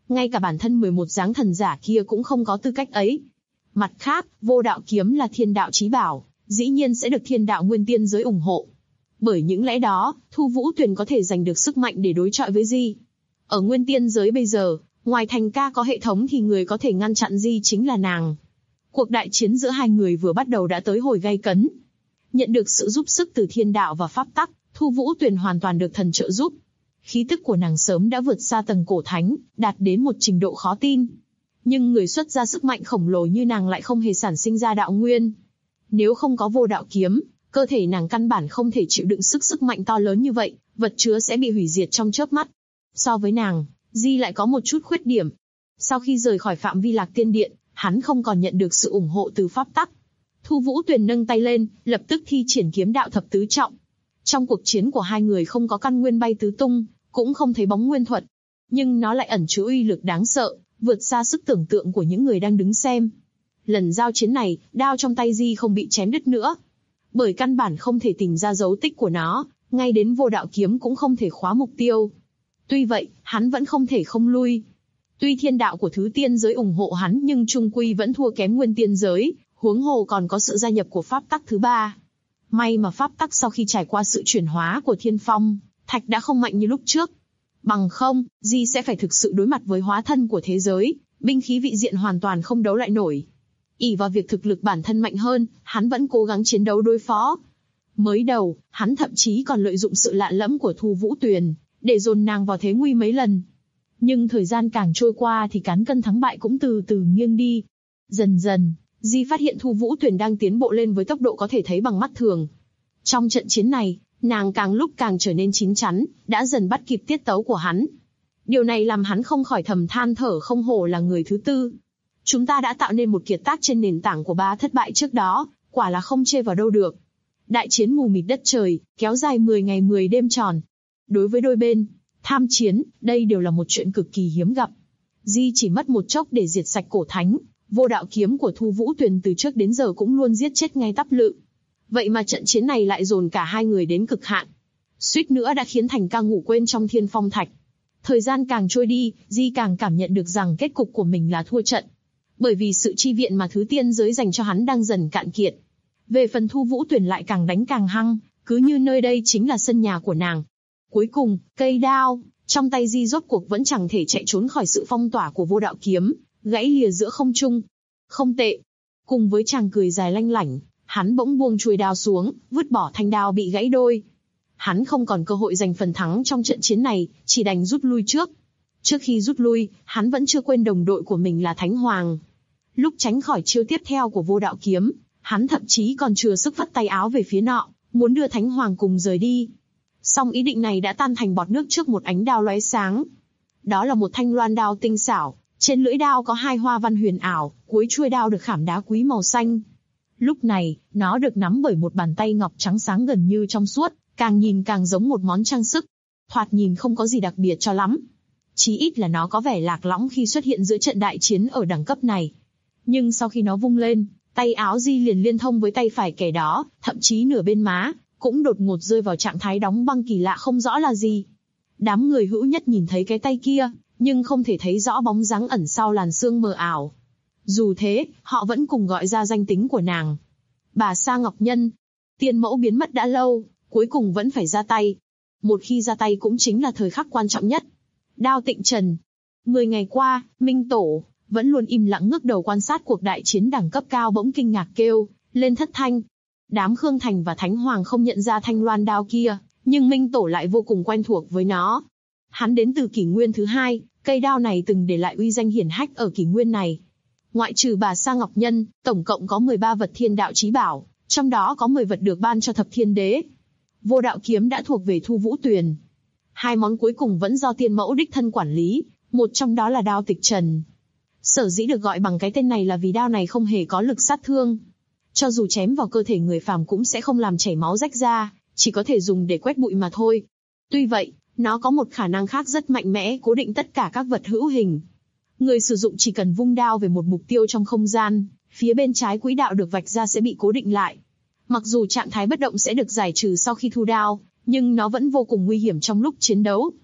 Ngay cả bản thân 11 dáng thần giả kia cũng không có tư cách ấy. Mặt khác, vô đạo kiếm là thiên đạo chí bảo, dĩ nhiên sẽ được thiên đạo nguyên tiên giới ủng hộ. Bởi những lẽ đó, Thu Vũ Tuyền có thể giành được sức mạnh để đối chọi với Di. Ở nguyên tiên giới bây giờ, ngoài Thành Ca có hệ thống thì người có thể ngăn chặn Di chính là nàng. Cuộc đại chiến giữa hai người vừa bắt đầu đã tới hồi gay cấn. Nhận được sự giúp sức từ thiên đạo và pháp tắc, Thu Vũ Tuyền hoàn toàn được thần trợ giúp. Khí tức của nàng sớm đã vượt xa tầng cổ thánh, đạt đến một trình độ khó tin. Nhưng người xuất ra sức mạnh khổng lồ như nàng lại không hề sản sinh ra đạo nguyên. Nếu không có vô đạo kiếm, cơ thể nàng căn bản không thể chịu đựng sức mạnh to lớn như vậy, vật chứa sẽ bị hủy diệt trong chớp mắt. So với nàng, Di lại có một chút khuyết điểm. Sau khi rời khỏi phạm vi Lạc Tiên Điện, hắn không còn nhận được sự ủng hộ từ pháp tắc. Thu Vũ Tuyền nâng tay lên, lập tức thi triển kiếm đạo thập tứ trọng. Trong cuộc chiến của hai người không có căn nguyên bay tứ tung, cũng không thấy bóng nguyên thuật. Nhưng nó lại ẩn chứa uy lực đáng sợ, vượt xa sức tưởng tượng của những người đang đứng xem. Lần giao chiến này, đao trong tay Di không bị chém đứt nữa. Bởi căn bản không thể tìm ra dấu tích của nó, ngay đến vô đạo kiếm cũng không thể khóa mục tiêu. Tuy vậy, hắn vẫn không thể không lui. Tuy thiên đạo của thứ tiên giới ủng hộ hắn nhưng chung quy vẫn thua kém nguyên tiên giới, huống hồ còn có sự gia nhập của pháp tắc thứ ba. May mà pháp tắc sau khi trải qua sự chuyển hóa của thiên phong, thạch đã không mạnh như lúc trước. Bằng không, Di sẽ phải thực sự đối mặt với hóa thân của thế giới, binh khí vị diện hoàn toàn không đấu lại nổi. Ỷ vào việc thực lực bản thân mạnh hơn, hắn vẫn cố gắng chiến đấu đối phó. Mới đầu, hắn thậm chí còn lợi dụng sự lạ lẫm của Thu Vũ Tuyền, để dồn nàng vào thế nguy mấy lần. Nhưng thời gian càng trôi qua thì cán cân thắng bại cũng từ từ nghiêng đi. Dần dần, Di phát hiện Thu Vũ Tuyền đang tiến bộ lên với tốc độ có thể thấy bằng mắt thường. Trong trận chiến này, nàng càng lúc càng trở nên chín chắn, đã dần bắt kịp tiết tấu của hắn. Điều này làm hắn không khỏi thầm than thở, không hổ là người thứ tư. Chúng ta đã tạo nên một kiệt tác trên nền tảng của 3 thất bại trước đó, quả là không chê vào đâu được. Đại chiến mù mịt đất trời, kéo dài 10 ngày 10 đêm tròn. Đối với đôi bên, tham chiến, đây đều là một chuyện cực kỳ hiếm gặp. Di chỉ mất một chốc để diệt sạch cổ thánh, vô đạo kiếm của Thu Vũ Tuyền từ trước đến giờ cũng luôn giết chết ngay tắp lự. Vậy mà trận chiến này lại dồn cả hai người đến cực hạn. Suýt nữa đã khiến Thành Ca ngủ quên trong thiên phong thạch. Thời gian càng trôi đi, Di càng cảm nhận được rằng kết cục của mình là thua trận. Bởi vì sự chi viện mà thứ tiên giới dành cho hắn đang dần cạn kiệt. Về phần Thu Vũ Tuyền lại càng đánh càng hăng, cứ như nơi đây chính là sân nhà của nàng. Cuối cùng, cây đao trong tay Di rốt cuộc vẫn chẳng thể chạy trốn khỏi sự phong tỏa của vô đạo kiếm, gãy lìa giữa không trung. Không tệ. Cùng với chàng cười dài lanh lảnh, hắn bỗng buông chuôi đao xuống, vứt bỏ thanh đao bị gãy đôi. Hắn không còn cơ hội giành phần thắng trong trận chiến này, chỉ đành rút lui trước. Trước khi rút lui, hắn vẫn chưa quên đồng đội của mình là Thánh Hoàng. Lúc tránh khỏi chiêu tiếp theo của vô đạo kiếm, hắn thậm chí còn chừa sức phất tay áo về phía nọ, muốn đưa Thánh Hoàng cùng rời đi. Song ý định này đã tan thành bọt nước trước một ánh đao lóe sáng. Đó là một thanh loan đao tinh xảo, trên lưỡi đao có 2 hoa văn huyền ảo, cuối chuôi đao được khảm đá quý màu xanh. Lúc này, nó được nắm bởi một bàn tay ngọc trắng sáng gần như trong suốt, càng nhìn càng giống một món trang sức. Thoạt nhìn không có gì đặc biệt cho lắm. Chí ít là nó có vẻ lạc lõng khi xuất hiện giữa trận đại chiến ở đẳng cấp này. Nhưng sau khi nó vung lên, tay áo Di liền liên thông với tay phải kẻ đó, thậm chí nửa bên má cũng đột ngột rơi vào trạng thái đóng băng kỳ lạ không rõ là gì. Đám người hữu nhất nhìn thấy cái tay kia, nhưng không thể thấy rõ bóng dáng ẩn sau làn sương mờ ảo. Dù thế, họ vẫn cùng gọi ra danh tính của nàng. Bà Sa Ngọc Nhân. Tiên mẫu biến mất đã lâu, cuối cùng vẫn phải ra tay. Một khi ra tay cũng chính là thời khắc quan trọng nhất. Đao Tịnh Trần. 10 ngày qua, Minh Tổ vẫn luôn im lặng ngước đầu quan sát cuộc đại chiến đẳng cấp cao bỗng kinh ngạc kêu lên thất thanh. Đám Khương Thành và Thánh Hoàng không nhận ra thanh loan đao kia, nhưng Minh Tổ lại vô cùng quen thuộc với nó. Hắn đến từ kỷ nguyên thứ 2, cây đao này từng để lại uy danh hiển hách ở kỷ nguyên này. Ngoại trừ bà Sa Ngọc Nhân, tổng cộng có 13 vật thiên đạo chí bảo, trong đó có 10 vật được ban cho Thập Thiên Đế. Vô đạo kiếm đã thuộc về Thu Vũ Tuyền. 2 món cuối cùng vẫn do tiên mẫu đích thân quản lý, một trong đó là đao Tịch Trần. Sở dĩ được gọi bằng cái tên này là vì đao này không hề có lực sát thương. Cho dù chém vào cơ thể người phàm cũng sẽ không làm chảy máu rách ra, chỉ có thể dùng để quét bụi mà thôi. Tuy vậy, nó có một khả năng khác rất mạnh mẽ, cố định tất cả các vật hữu hình. Người sử dụng chỉ cần vung đao về một mục tiêu trong không gian, phía bên trái quỹ đạo được vạch ra sẽ bị cố định lại. Mặc dù trạng thái bất động sẽ được giải trừ sau khi thu đao, nhưng nó vẫn vô cùng nguy hiểm trong lúc chiến đấu.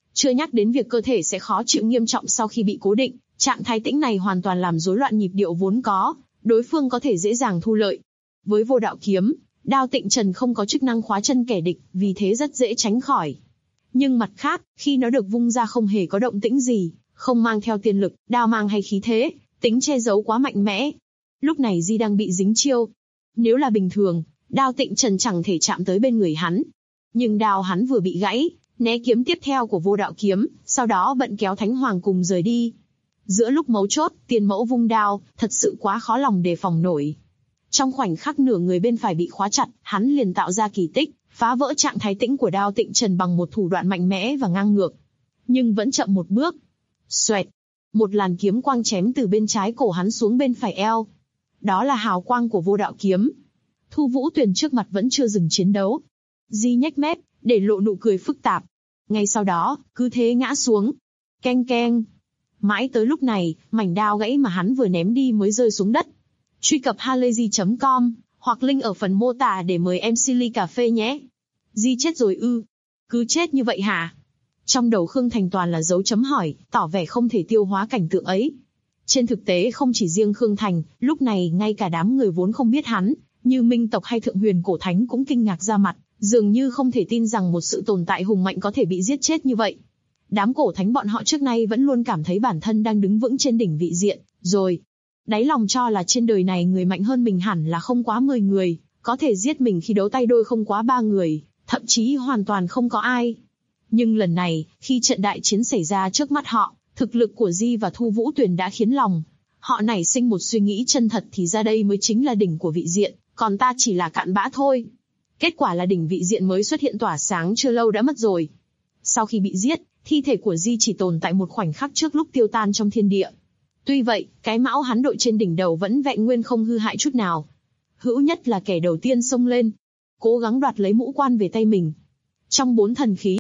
Chưa nhắc đến việc cơ thể sẽ khó chịu nghiêm trọng sau khi bị cố định, trạng thái tĩnh này hoàn toàn làm rối loạn nhịp điệu vốn có, đối phương có thể dễ dàng thu lợi. Với vô đạo kiếm, đao tịnh trần không có chức năng khóa chân kẻ địch, vì thế rất dễ tránh khỏi. Nhưng mặt khác, khi nó được vung ra không hề có động tĩnh gì, không mang theo tiên lực, đao mang hay khí thế, tính che giấu quá mạnh mẽ. Lúc này Di đang bị dính chiêu. Nếu là bình thường, đao tịnh trần chẳng thể chạm tới bên người hắn. Nhưng đao hắn vừa bị gãy, né kiếm tiếp theo của vô đạo kiếm, sau đó bận kéo Thánh Hoàng cùng rời đi. Giữa lúc mấu chốt, Tiên Mẫu vung đao, thật sự quá khó lòng đề phòng nổi. Trong khoảnh khắc nửa người bên phải bị khóa chặt, hắn liền tạo ra kỳ tích, phá vỡ trạng thái tĩnh của đao tịnh trần bằng một thủ đoạn mạnh mẽ và ngang ngược. Nhưng vẫn chậm một bước. Xoẹt! Một làn kiếm quang chém từ bên trái cổ hắn xuống bên phải eo. Đó là hào quang của vô đạo kiếm. Thu Vũ Tuyền trước mặt vẫn chưa dừng chiến đấu. Di nhếch mép, để lộ nụ cười phức tạp. Ngay sau đó, cứ thế ngã xuống. Keng keng. Mãi tới lúc này, mảnh đao gãy mà hắn vừa ném đi mới rơi xuống đất. Truy cập halayzi.com, hoặc link ở phần mô tả để mời MC ly cà phê nhé. Di chết rồi ư? Cứ chết như vậy hả? Trong đầu Khương Thành toàn là dấu chấm hỏi, tỏ vẻ không thể tiêu hóa cảnh tượng ấy. Trên thực tế không chỉ riêng Khương Thành, lúc này ngay cả đám người vốn không biết hắn, như Minh Tộc hay Thượng Huyền Cổ Thánh cũng kinh ngạc ra mặt, dường như không thể tin rằng một sự tồn tại hùng mạnh có thể bị giết chết như vậy. Đám cổ thánh bọn họ trước nay vẫn luôn cảm thấy bản thân đang đứng vững trên đỉnh vị diện, rồi. Đáy lòng cho là trên đời này người mạnh hơn mình hẳn là không quá 10 người, có thể giết mình khi đấu tay đôi không quá 3 người, thậm chí hoàn toàn không có ai. Nhưng lần này, khi trận đại chiến xảy ra trước mắt họ, thực lực của Di và Thu Vũ Tuyền đã khiến lòng họ nảy sinh một suy nghĩ chân thật, thì ra đây mới chính là đỉnh của vị diện, còn ta chỉ là cặn bã thôi. Kết quả là đỉnh vị diện mới xuất hiện tỏa sáng chưa lâu đã mất rồi. Sau khi bị giết, thi thể của Di chỉ tồn tại một khoảnh khắc trước lúc tiêu tan trong thiên địa. Tuy vậy, cái mão hắn đội trên đỉnh đầu vẫn vẹn nguyên không hư hại chút nào. Hữu Nhất là kẻ đầu tiên xông lên, cố gắng đoạt lấy mũ quan về tay mình. Trong 4 thần khí.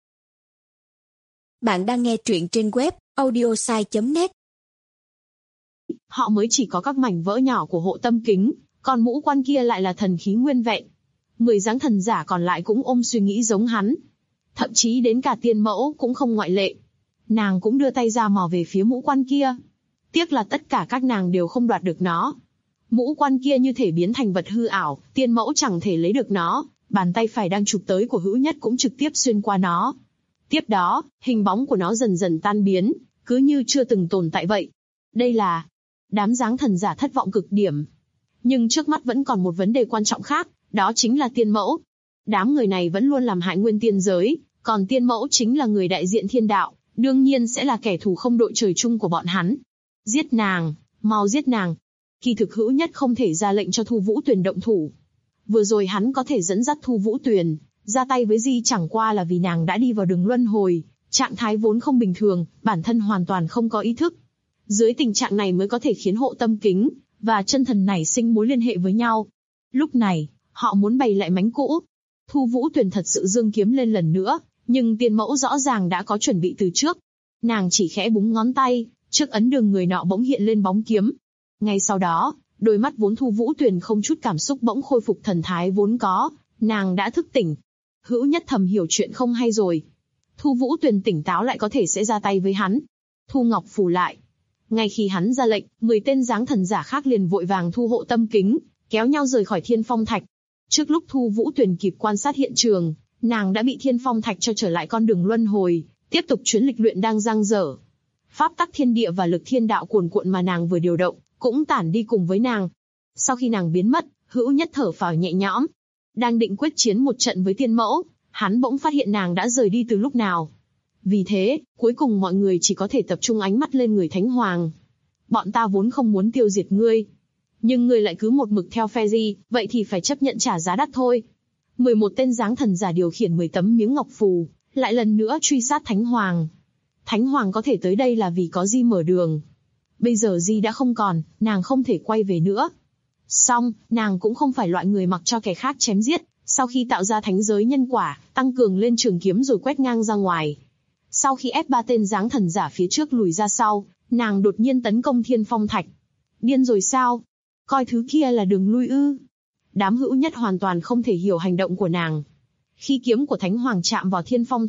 Bạn đang nghe truyện trên web audiosai.net. Họ mới chỉ có các mảnh vỡ nhỏ của hộ tâm kính, còn mũ quan kia lại là thần khí nguyên vẹn. 10 dáng thần giả còn lại cũng ôm suy nghĩ giống hắn. Thậm chí đến cả Tiên Mẫu cũng không ngoại lệ. Nàng cũng đưa tay ra mò về phía mũ quan kia. Tiếc là tất cả các nàng đều không đoạt được nó. Mũ quan kia như thể biến thành vật hư ảo, Tiên Mẫu chẳng thể lấy được nó, bàn tay phải đang chụp tới của Hữu Nhất cũng trực tiếp xuyên qua nó. Tiếp đó, hình bóng của nó dần dần tan biến, cứ như chưa từng tồn tại vậy. Đây là... Đám dáng thần giả thất vọng cực điểm. Nhưng trước mắt vẫn còn một vấn đề quan trọng khác, đó chính là Tiên Mẫu. Đám người này vẫn luôn làm hại nguyên tiên giới, còn Tiên Mẫu chính là người đại diện thiên đạo, đương nhiên sẽ là kẻ thù không đội trời chung của bọn hắn. Giết nàng, mau giết nàng. Kỳ thực Hữu Nhất không thể ra lệnh cho Thu Vũ Tuyền động thủ. Vừa rồi hắn có thể dẫn dắt Thu Vũ Tuyền ra tay với Di chẳng qua là vì nàng đã đi vào đường luân hồi, trạng thái vốn không bình thường, bản thân hoàn toàn không có ý thức. Dưới tình trạng này mới có thể khiến hộ tâm kính và chân thần nảy sinh mối liên hệ với nhau. Lúc này, họ muốn bày lại mánh cũ. Thu Vũ Tuyền thật sự giương kiếm lên lần nữa, nhưng Tiên Mẫu rõ ràng đã có chuẩn bị từ trước. Nàng chỉ khẽ búng ngón tay, trước ấn đường người nọ bỗng hiện lên bóng kiếm. Ngay sau đó, đôi mắt vốn Thu Vũ Tuyền không chút cảm xúc bỗng khôi phục thần thái vốn có, nàng đã thức tỉnh. Hữu Nhất thầm hiểu chuyện không hay rồi. Thu Vũ Tuyền tỉnh táo lại có thể sẽ ra tay với hắn. Thu Ngọc phủ lại. Ngay khi hắn ra lệnh, 10 tên dáng thần giả khác liền vội vàng thu hộ tâm kính, kéo nhau rời khỏi Thiên Phong Thạch. Trước lúc Thu Vũ Tuyền kịp quan sát hiện trường, nàng đã bị Thiên Phong Thạch cho trở lại con đường luân hồi, tiếp tục chuyến lịch luyện đang dang dở. Pháp tắc thiên địa và lực thiên đạo cuồn cuộn mà nàng vừa điều động, cũng tản đi cùng với nàng. Sau khi nàng biến mất, Hữu Nhất thở phào nhẹ nhõm. Đang định quyết chiến một trận với Tiên Mẫu, hắn bỗng phát hiện nàng đã rời đi từ lúc nào. Vì thế, cuối cùng mọi người chỉ có thể tập trung ánh mắt lên người Thánh Hoàng. Bọn ta vốn không muốn tiêu diệt ngươi. Nhưng ngươi lại cứ một mực theo phe Di, vậy thì phải chấp nhận trả giá đắt thôi. 11 tên dáng thần giả điều khiển 10 tấm miếng ngọc phù, lại lần nữa truy sát Thánh Hoàng. Thánh Hoàng có thể tới đây là vì có Di mở đường. Bây giờ Di đã không còn, nàng không thể quay về nữa. Song, nàng cũng không phải loại người mặc cho kẻ khác chém giết, sau khi tạo ra thánh giới nhân quả, tăng cường lên trường kiếm rồi quét ngang ra ngoài. Sau khi ép 3 tên dáng thần giả phía trước lùi ra sau, nàng đột nhiên tấn công Thiên Phong Thạch. Điên rồi sao? Coi thứ kia là đường lui ư? Đám Hữu Nhất hoàn toàn không thể hiểu hành động của nàng. Khi kiếm của Thánh Hoàng chạm vào Thiên Phong Thạch,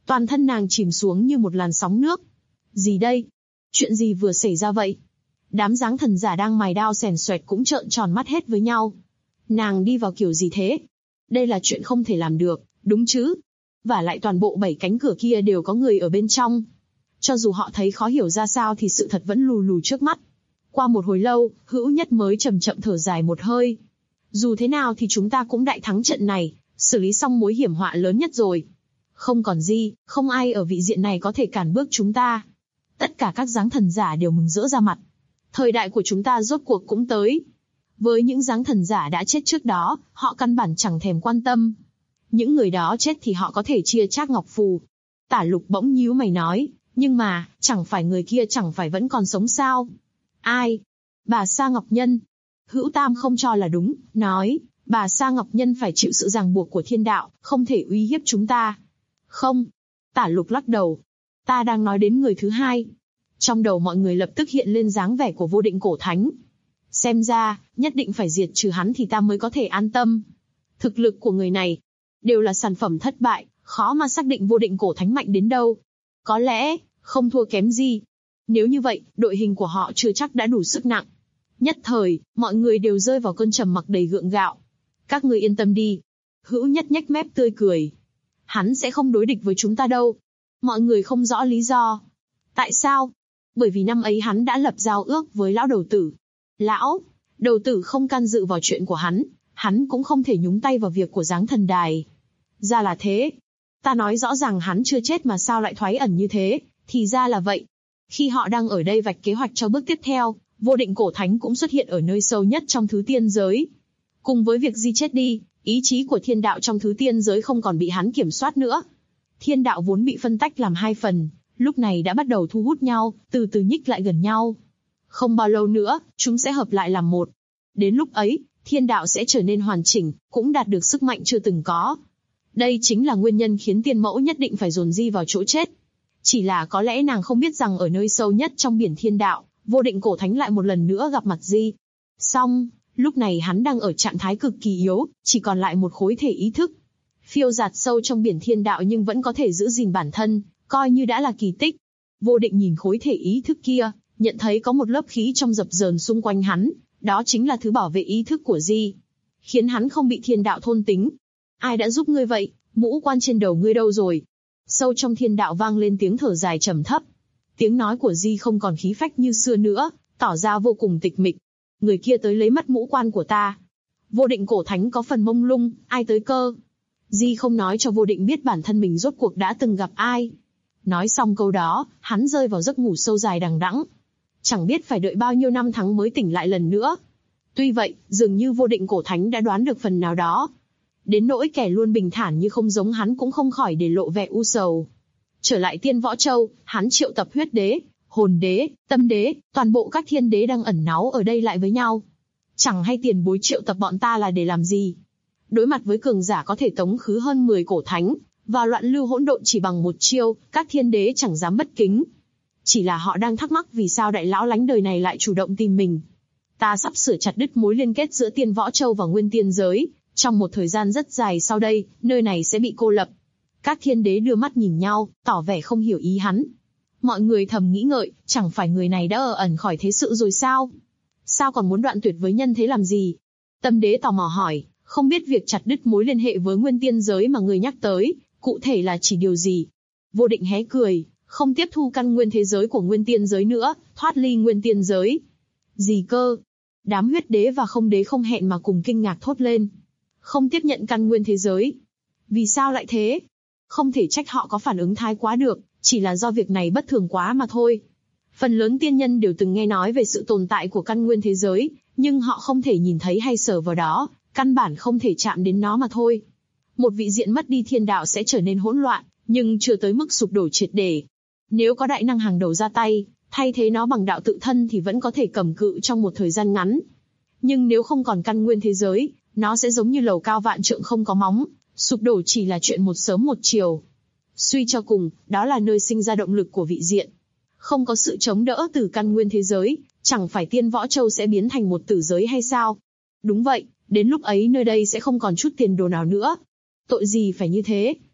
Toàn thân nàng chìm xuống như một làn sóng nước. Gì đây? Chuyện gì vừa xảy ra vậy? Đám dáng thần giả đang mài đao xèn xoẹt cũng trợn tròn mắt hết với nhau. Nàng đi vào kiểu gì thế? Đây là chuyện không thể làm được, đúng chứ? Và lại toàn bộ 7 cánh cửa kia đều có người ở bên trong. Cho dù họ thấy khó hiểu ra sao thì sự thật vẫn lù lù trước mắt. Qua một hồi lâu, Hữu Nhất mới chậm chậm thở dài một hơi. Dù thế nào thì chúng ta cũng đại thắng trận này, xử lý xong mối hiểm họa lớn nhất rồi. Không còn gì, không ai ở vị diện này có thể cản bước chúng ta. Tất cả các dáng thần giả đều mừng rỡ ra mặt. Thời đại của chúng ta rốt cuộc cũng tới. Với những dáng thần giả đã chết trước đó, họ căn bản chẳng thèm quan tâm. Những người đó chết thì họ có thể chia Trác Ngọc Phù. Tả Lục bỗng nhíu mày nói, nhưng mà, chẳng phải người kia chẳng phải vẫn còn sống sao? Ai? Bà Sa Ngọc Nhân. Hữu Tam không cho là đúng, nói, bà Sa Ngọc Nhân phải chịu sự ràng buộc của thiên đạo, không thể uy hiếp chúng ta. Không. Tả Lục lắc đầu. Ta đang nói đến người thứ hai. Trong đầu mọi người lập tức hiện lên dáng vẻ của Vô Định Cổ Thánh. Xem ra, nhất định phải diệt trừ hắn thì ta mới có thể an tâm. Thực lực của người này, đều là sản phẩm thất bại, khó mà xác định Vô Định Cổ Thánh mạnh đến đâu. Có lẽ, không thua kém gì. Nếu như vậy, đội hình của họ chưa chắc đã đủ sức nặng. Nhất thời, mọi người đều rơi vào cơn trầm mặc đầy gượng gạo. Các ngươi yên tâm đi. Hữu Nhất nhếch mép tươi cười. Hắn sẽ không đối địch với chúng ta đâu. Mọi người không rõ lý do. Tại sao? Bởi vì năm ấy hắn đã lập giao ước với lão đầu tử. Lão đầu tử không can dự vào chuyện của hắn cũng không thể nhúng tay vào việc của dáng thần đài. Ra là thế. Ta nói rõ ràng hắn chưa chết mà sao lại thoái ẩn như thế, thì ra là vậy. Khi họ đang ở đây vạch kế hoạch cho bước tiếp theo, Vô Định Cổ Thánh cũng xuất hiện ở nơi sâu nhất trong thứ tiên giới. Cùng với việc Di chết đi, ý chí của thiên đạo trong thứ tiên giới không còn bị hắn kiểm soát nữa. Thiên đạo vốn bị phân tách làm 2 phần, lúc này đã bắt đầu thu hút nhau, từ từ nhích lại gần nhau. Không bao lâu nữa, chúng sẽ hợp lại làm một. Đến lúc ấy, thiên đạo sẽ trở nên hoàn chỉnh, cũng đạt được sức mạnh chưa từng có. Đây chính là nguyên nhân khiến tiên mẫu nhất định phải dồn Di vào chỗ chết. Chỉ là có lẽ nàng không biết rằng ở nơi sâu nhất trong biển thiên đạo, Vô Định Cổ Thánh lại một lần nữa gặp mặt Di. Song, lúc này hắn đang ở trạng thái cực kỳ yếu, chỉ còn lại một khối thể ý thức. Phiêu dạt sâu trong biển thiên đạo nhưng vẫn có thể giữ gìn bản thân, coi như đã là kỳ tích. Vô Định nhìn khối thể ý thức kia, nhận thấy có một lớp khí trong dập dờn xung quanh hắn, đó chính là thứ bảo vệ ý thức của Di, khiến hắn không bị thiên đạo thôn tính. Ai đã giúp ngươi vậy? Mũ quan trên đầu ngươi đâu rồi? Sâu trong thiên đạo vang lên tiếng thở dài trầm thấp. Tiếng nói của Di không còn khí phách như xưa nữa, tỏ ra vô cùng tịch mịch. Người kia tới lấy mất mũ quan của ta. Vô Định Cổ Thánh có phần mông lung, ai tới cơ? Di không nói cho Vô Định biết bản thân mình rốt cuộc đã từng gặp ai. Nói xong câu đó, hắn rơi vào giấc ngủ sâu dài đằng đẵng. Chẳng biết phải đợi bao nhiêu năm tháng mới tỉnh lại lần nữa. Tuy vậy, dường như Vô Định Cổ Thánh đã đoán được phần nào đó. Đến nỗi kẻ luôn bình thản như không giống hắn cũng không khỏi để lộ vẻ u sầu. Trở lại Tiên Võ Châu, hắn triệu tập huyết đế, hồn đế, tâm đế, toàn bộ các thiên đế đang ẩn náu ở đây lại với nhau. Chẳng hay tiền bối triệu tập bọn ta là để làm gì? Đối mặt với cường giả có thể tống khứ hơn 10 cổ thánh, và loạn lưu hỗn độn chỉ bằng một chiêu, các thiên đế chẳng dám bất kính. Chỉ là họ đang thắc mắc vì sao đại lão lánh đời này lại chủ động tìm mình. Ta sắp sửa chặt đứt mối liên kết giữa Tiên Võ Châu và Nguyên Tiên Giới. Trong một thời gian rất dài sau đây, nơi này sẽ bị cô lập. Các thiên đế đưa mắt nhìn nhau, tỏ vẻ không hiểu ý hắn. Mọi người thầm nghĩ ngợi, chẳng phải người này đã ẩn khỏi thế sự rồi sao? Sao còn muốn đoạn tuyệt với nhân thế làm gì? Tâm đế tò mò hỏi, không biết việc chặt đứt mối liên hệ với Nguyên Tiên Giới mà người nhắc tới, cụ thể là chỉ điều gì? Vô Định hé cười, không tiếp thu căn nguyên thế giới của Nguyên Tiên Giới nữa, thoát ly Nguyên Tiên Giới. Gì cơ? Đám huyết đế và không đế không hẹn mà cùng kinh ngạc thốt lên. Không tiếp nhận căn nguyên thế giới. Vì sao lại thế? Không thể trách họ có phản ứng thái quá được, chỉ là do việc này bất thường quá mà thôi. Phần lớn tiên nhân đều từng nghe nói về sự tồn tại của căn nguyên thế giới, nhưng họ không thể nhìn thấy hay sờ vào đó, căn bản không thể chạm đến nó mà thôi. Một vị diện mất đi thiên đạo sẽ trở nên hỗn loạn, nhưng chưa tới mức sụp đổ triệt để. Nếu có đại năng hàng đầu ra tay, thay thế nó bằng đạo tự thân thì vẫn có thể cầm cự trong một thời gian ngắn. Nhưng nếu không còn căn nguyên thế giới, nó sẽ giống như lầu cao vạn trượng không có móng, sụp đổ chỉ là chuyện một sớm một chiều. Suy cho cùng, đó là nơi sinh ra động lực của vị diện. Không có sự chống đỡ từ căn nguyên thế giới, chẳng phải Tiên Võ Châu sẽ biến thành một tử giới hay sao? Đúng vậy, đến lúc ấy nơi đây sẽ không còn chút tiền đồ nào nữa. Tội gì phải như thế?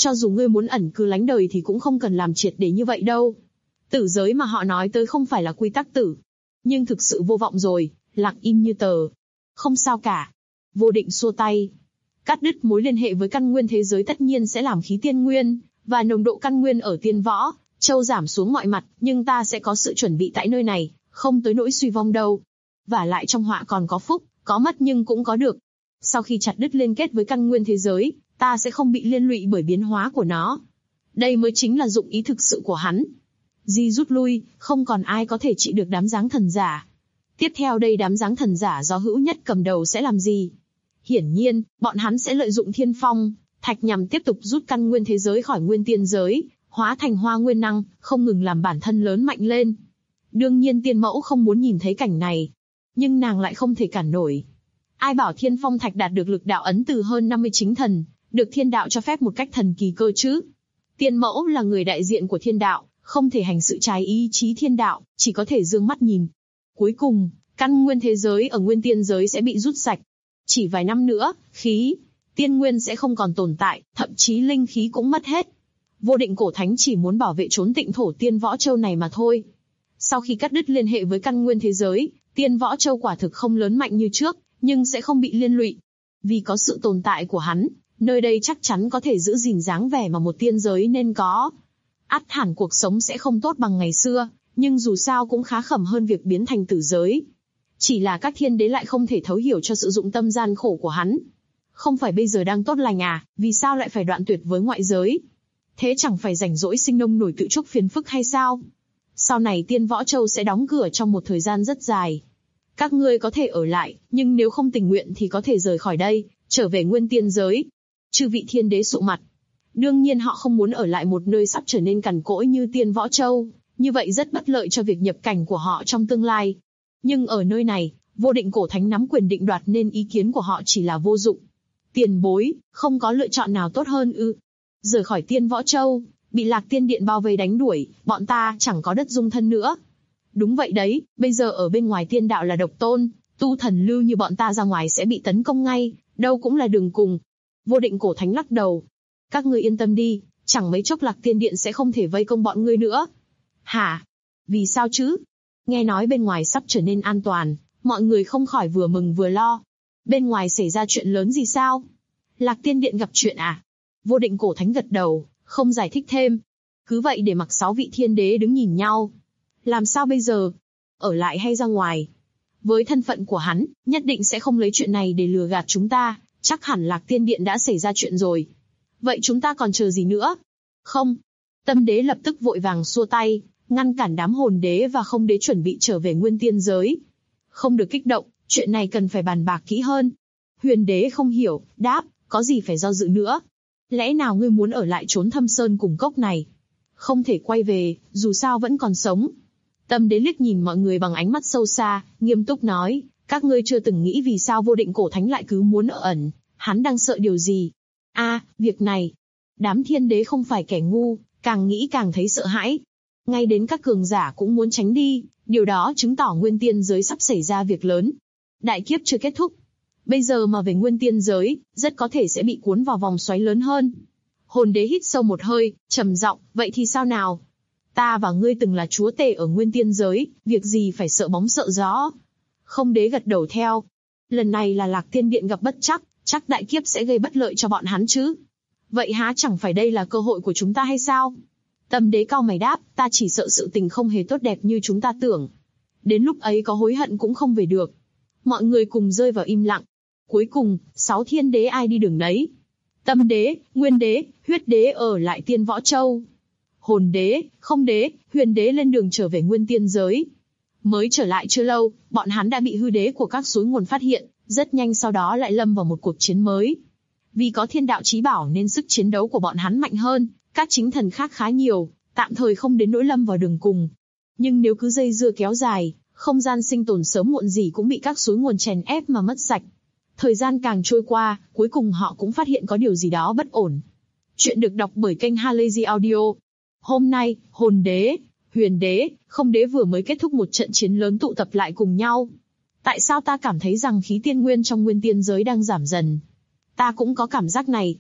Cho dù ngươi muốn ẩn cư lánh đời thì cũng không cần làm triệt để như vậy đâu. Tử giới mà họ nói tới không phải là quy tắc tử. Nhưng thực sự vô vọng rồi, lặng im như tờ. Không sao cả. Vô Định xua tay. Cắt đứt mối liên hệ với căn nguyên thế giới tất nhiên sẽ làm khí tiên nguyên, và nồng độ căn nguyên ở Tiên Võ Châu giảm xuống mọi mặt, nhưng ta sẽ có sự chuẩn bị tại nơi này, không tới nỗi suy vong đâu. Và lại trong họa còn có phúc, có mất nhưng cũng có được. Sau khi chặt đứt liên kết với căn nguyên thế giới, ta sẽ không bị liên lụy bởi biến hóa của nó. Đây mới chính là dụng ý thực sự của hắn. Di rút lui, không còn ai có thể trị được đám giáng thần giả. Tiếp theo đây đám giáng thần giả do Hữu Nhất cầm đầu sẽ làm gì? Hiển nhiên, bọn hắn sẽ lợi dụng Thiên Phong Thạch nhằm tiếp tục rút căn nguyên thế giới khỏi nguyên tiên giới, hóa thành hoa nguyên năng, không ngừng làm bản thân lớn mạnh lên. Đương nhiên Tiên Mẫu không muốn nhìn thấy cảnh này, nhưng nàng lại không thể cản nổi. Ai bảo Thiên Phong Thạch đạt được lực đạo ấn từ hơn 50 chính thần, được thiên đạo cho phép một cách thần kỳ cơ chứ? Tiên Mẫu là người đại diện của thiên đạo, không thể hành sự trái ý chí thiên đạo, chỉ có thể dương mắt nhìn. Cuối cùng, căn nguyên thế giới ở nguyên tiên giới sẽ bị rút sạch. Chỉ vài năm nữa, khí tiên nguyên sẽ không còn tồn tại, thậm chí linh khí cũng mất hết. Vô Định cổ thánh chỉ muốn bảo vệ trốn tịnh thổ Tiên Võ Châu này mà thôi. Sau khi cắt đứt liên hệ với căn nguyên thế giới, Tiên Võ Châu quả thực không lớn mạnh như trước, nhưng sẽ không bị liên lụy. Vì có sự tồn tại của hắn, nơi đây chắc chắn có thể giữ gìn dáng vẻ mà một tiên giới nên có. Ắt hẳn cuộc sống sẽ không tốt bằng ngày xưa, nhưng dù sao cũng khá khẩm hơn việc biến thành tử giới. Chỉ là các thiên đế lại không thể thấu hiểu cho sự dụng tâm gian khổ của hắn. Không phải bây giờ đang tốt lành à, vì sao lại phải đoạn tuyệt với ngoại giới? Thế chẳng phải rảnh rỗi sinh nông nổi tự chuốc phiền phức hay sao? Sau này Tiên Võ Châu sẽ đóng cửa trong một thời gian rất dài. Các ngươi có thể ở lại, nhưng nếu không tình nguyện thì có thể rời khỏi đây, trở về nguyên tiên giới. Chư vị thiên đế sụ mặt. Đương nhiên họ không muốn ở lại một nơi sắp trở nên cằn cỗi như Tiên Võ Châu, như vậy rất bất lợi cho việc nhập cảnh của họ trong tương lai. Nhưng ở nơi này, Vô Định cổ thánh nắm quyền định đoạt nên ý kiến của họ chỉ là vô dụng. Tiền bối, không có lựa chọn nào tốt hơn ư? Rời khỏi Tiên Võ Châu, bị Lạc Tiên Điện bao vây đánh đuổi, bọn ta chẳng có đất dung thân nữa. Đúng vậy đấy, bây giờ ở bên ngoài tiên đạo là độc tôn, tu thần lưu như bọn ta ra ngoài sẽ bị tấn công ngay, đâu cũng là đường cùng. Vô Định cổ thánh lắc đầu. Các ngươi yên tâm đi, chẳng mấy chốc Lạc Tiên Điện sẽ không thể vây công bọn ngươi nữa. Hả? Vì sao chứ? Nghe nói bên ngoài sắp trở nên an toàn, mọi người không khỏi vừa mừng vừa lo. Bên ngoài xảy ra chuyện lớn gì sao? Lạc Tiên Điện gặp chuyện à? Vô Định cổ thánh gật đầu, không giải thích thêm. Cứ vậy để mặc 6 vị thiên đế đứng nhìn nhau. Làm sao bây giờ? Ở lại hay ra ngoài? Với thân phận của hắn, nhất định sẽ không lấy chuyện này để lừa gạt chúng ta, chắc hẳn Lạc Tiên Điện đã xảy ra chuyện rồi. Vậy chúng ta còn chờ gì nữa? Không. Tâm đế lập tức vội vàng xua tay, ngăn cản đám hồn đế và không đế chuẩn bị trở về nguyên tiên giới. Không được kích động, chuyện này cần phải bàn bạc kỹ hơn. Huyền đế không hiểu, đáp, có gì phải do dự nữa. Lẽ nào ngươi muốn ở lại trốn thâm sơn cùng cốc này? Không thể quay về, dù sao vẫn còn sống. Tâm đế liếc nhìn mọi người bằng ánh mắt sâu xa, nghiêm túc nói, các ngươi chưa từng nghĩ vì sao Vô Định cổ thánh lại cứ muốn ở ẩn, hắn đang sợ điều gì? Việc này. Đám thiên đế không phải kẻ ngu, càng nghĩ càng thấy sợ hãi. Ngay đến các cường giả cũng muốn tránh đi, điều đó chứng tỏ nguyên tiên giới sắp xảy ra việc lớn. Đại kiếp chưa kết thúc. Bây giờ mà về nguyên tiên giới, rất có thể sẽ bị cuốn vào vòng xoáy lớn hơn. Hồn đế hít sâu một hơi, trầm giọng, vậy thì sao nào? Ta và ngươi từng là chúa tể ở nguyên tiên giới, việc gì phải sợ bóng sợ gió? Không đế gật đầu theo. Lần này là Lạc Tiên Điện gặp bất chắc, chắc đại kiếp sẽ gây bất lợi cho bọn hắn chứ. Vậy há chẳng phải đây là cơ hội của chúng ta hay sao? Tâm đế cau mày đáp, ta chỉ sợ sự tình không hề tốt đẹp như chúng ta tưởng. Đến lúc ấy có hối hận cũng không về được. Mọi người cùng rơi vào im lặng. Cuối cùng, 6 thiên đế ai đi đường nấy. Tâm đế, nguyên đế, huyết đế ở lại Tiên Võ Châu. Hồn đế, không đế, huyền đế lên đường trở về nguyên tiên giới. Mới trở lại chưa lâu, bọn hắn đã bị hư đế của các suối nguồn phát hiện, rất nhanh sau đó lại lâm vào một cuộc chiến mới. Vì có thiên đạo chí bảo nên sức chiến đấu của bọn hắn mạnh hơn, các chính thần khác khá nhiều, tạm thời không đến nỗi lâm vào đường cùng. Nhưng nếu cứ dây dưa kéo dài, không gian sinh tồn sớm muộn gì cũng bị các suối nguồn chèn ép mà mất sạch. Thời gian càng trôi qua, cuối cùng họ cũng phát hiện có điều gì đó bất ổn. Chuyện được đọc bởi kênh Halazy Audio. Hôm nay, hồn đế, huyền đế, không đế vừa mới kết thúc một trận chiến lớn tụ tập lại cùng nhau. Tại sao ta cảm thấy rằng khí tiên nguyên trong nguyên tiên giới đang giảm dần? Ta cũng có cảm giác này.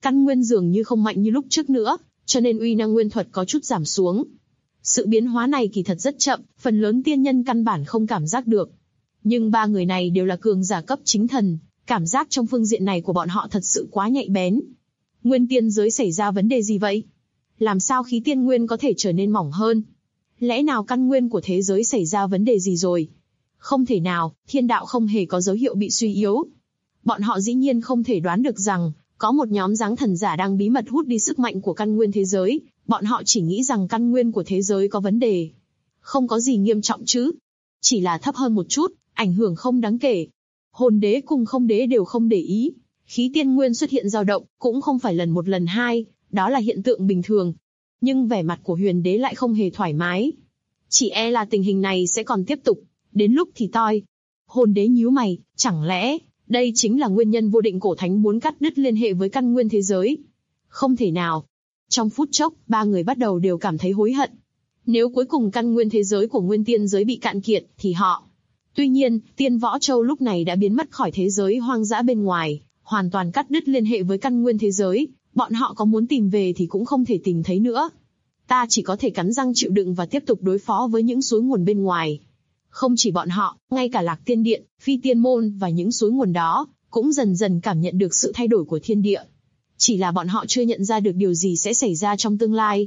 Căn nguyên dường như không mạnh như lúc trước nữa, cho nên uy năng nguyên thuật có chút giảm xuống. Sự biến hóa này kỳ thật rất chậm, phần lớn tiên nhân căn bản không cảm giác được. Nhưng ba người này đều là cường giả cấp chính thần, cảm giác trong phương diện này của bọn họ thật sự quá nhạy bén. Nguyên tiên giới xảy ra vấn đề gì vậy? Làm sao khí tiên nguyên có thể trở nên mỏng hơn? Lẽ nào căn nguyên của thế giới xảy ra vấn đề gì rồi? Không thể nào, thiên đạo không hề có dấu hiệu bị suy yếu. Bọn họ dĩ nhiên không thể đoán được rằng, có một nhóm giáng thần giả đang bí mật hút đi sức mạnh của căn nguyên thế giới, bọn họ chỉ nghĩ rằng căn nguyên của thế giới có vấn đề. Không có gì nghiêm trọng chứ. Chỉ là thấp hơn một chút, ảnh hưởng không đáng kể. Hồn đế cùng không đế đều không để ý. Khí tiên nguyên xuất hiện dao động, cũng không phải lần một lần hai, đó là hiện tượng bình thường. Nhưng vẻ mặt của huyền đế lại không hề thoải mái. Chỉ e là tình hình này sẽ còn tiếp tục, đến lúc thì toi. Hồn đế nhíu mày, chẳng lẽ đây chính là nguyên nhân vô định cổ thánh muốn cắt đứt liên hệ với căn nguyên thế giới? Không thể nào. Trong phút chốc, ba người bắt đầu đều cảm thấy hối hận. Nếu cuối cùng căn nguyên thế giới của nguyên tiên giới bị cạn kiệt, thì họ... Tuy nhiên, Tiên Võ Châu lúc này đã biến mất khỏi thế giới hoang dã bên ngoài, hoàn toàn cắt đứt liên hệ với căn nguyên thế giới, bọn họ có muốn tìm về thì cũng không thể tìm thấy nữa. Ta chỉ có thể cắn răng chịu đựng và tiếp tục đối phó với những suối nguồn bên ngoài. Không chỉ bọn họ, ngay cả Lạc Tiên Điện, Phi Tiên Môn và những suối nguồn đó, cũng dần dần cảm nhận được sự thay đổi của thiên địa. Chỉ là bọn họ chưa nhận ra được điều gì sẽ xảy ra trong tương lai.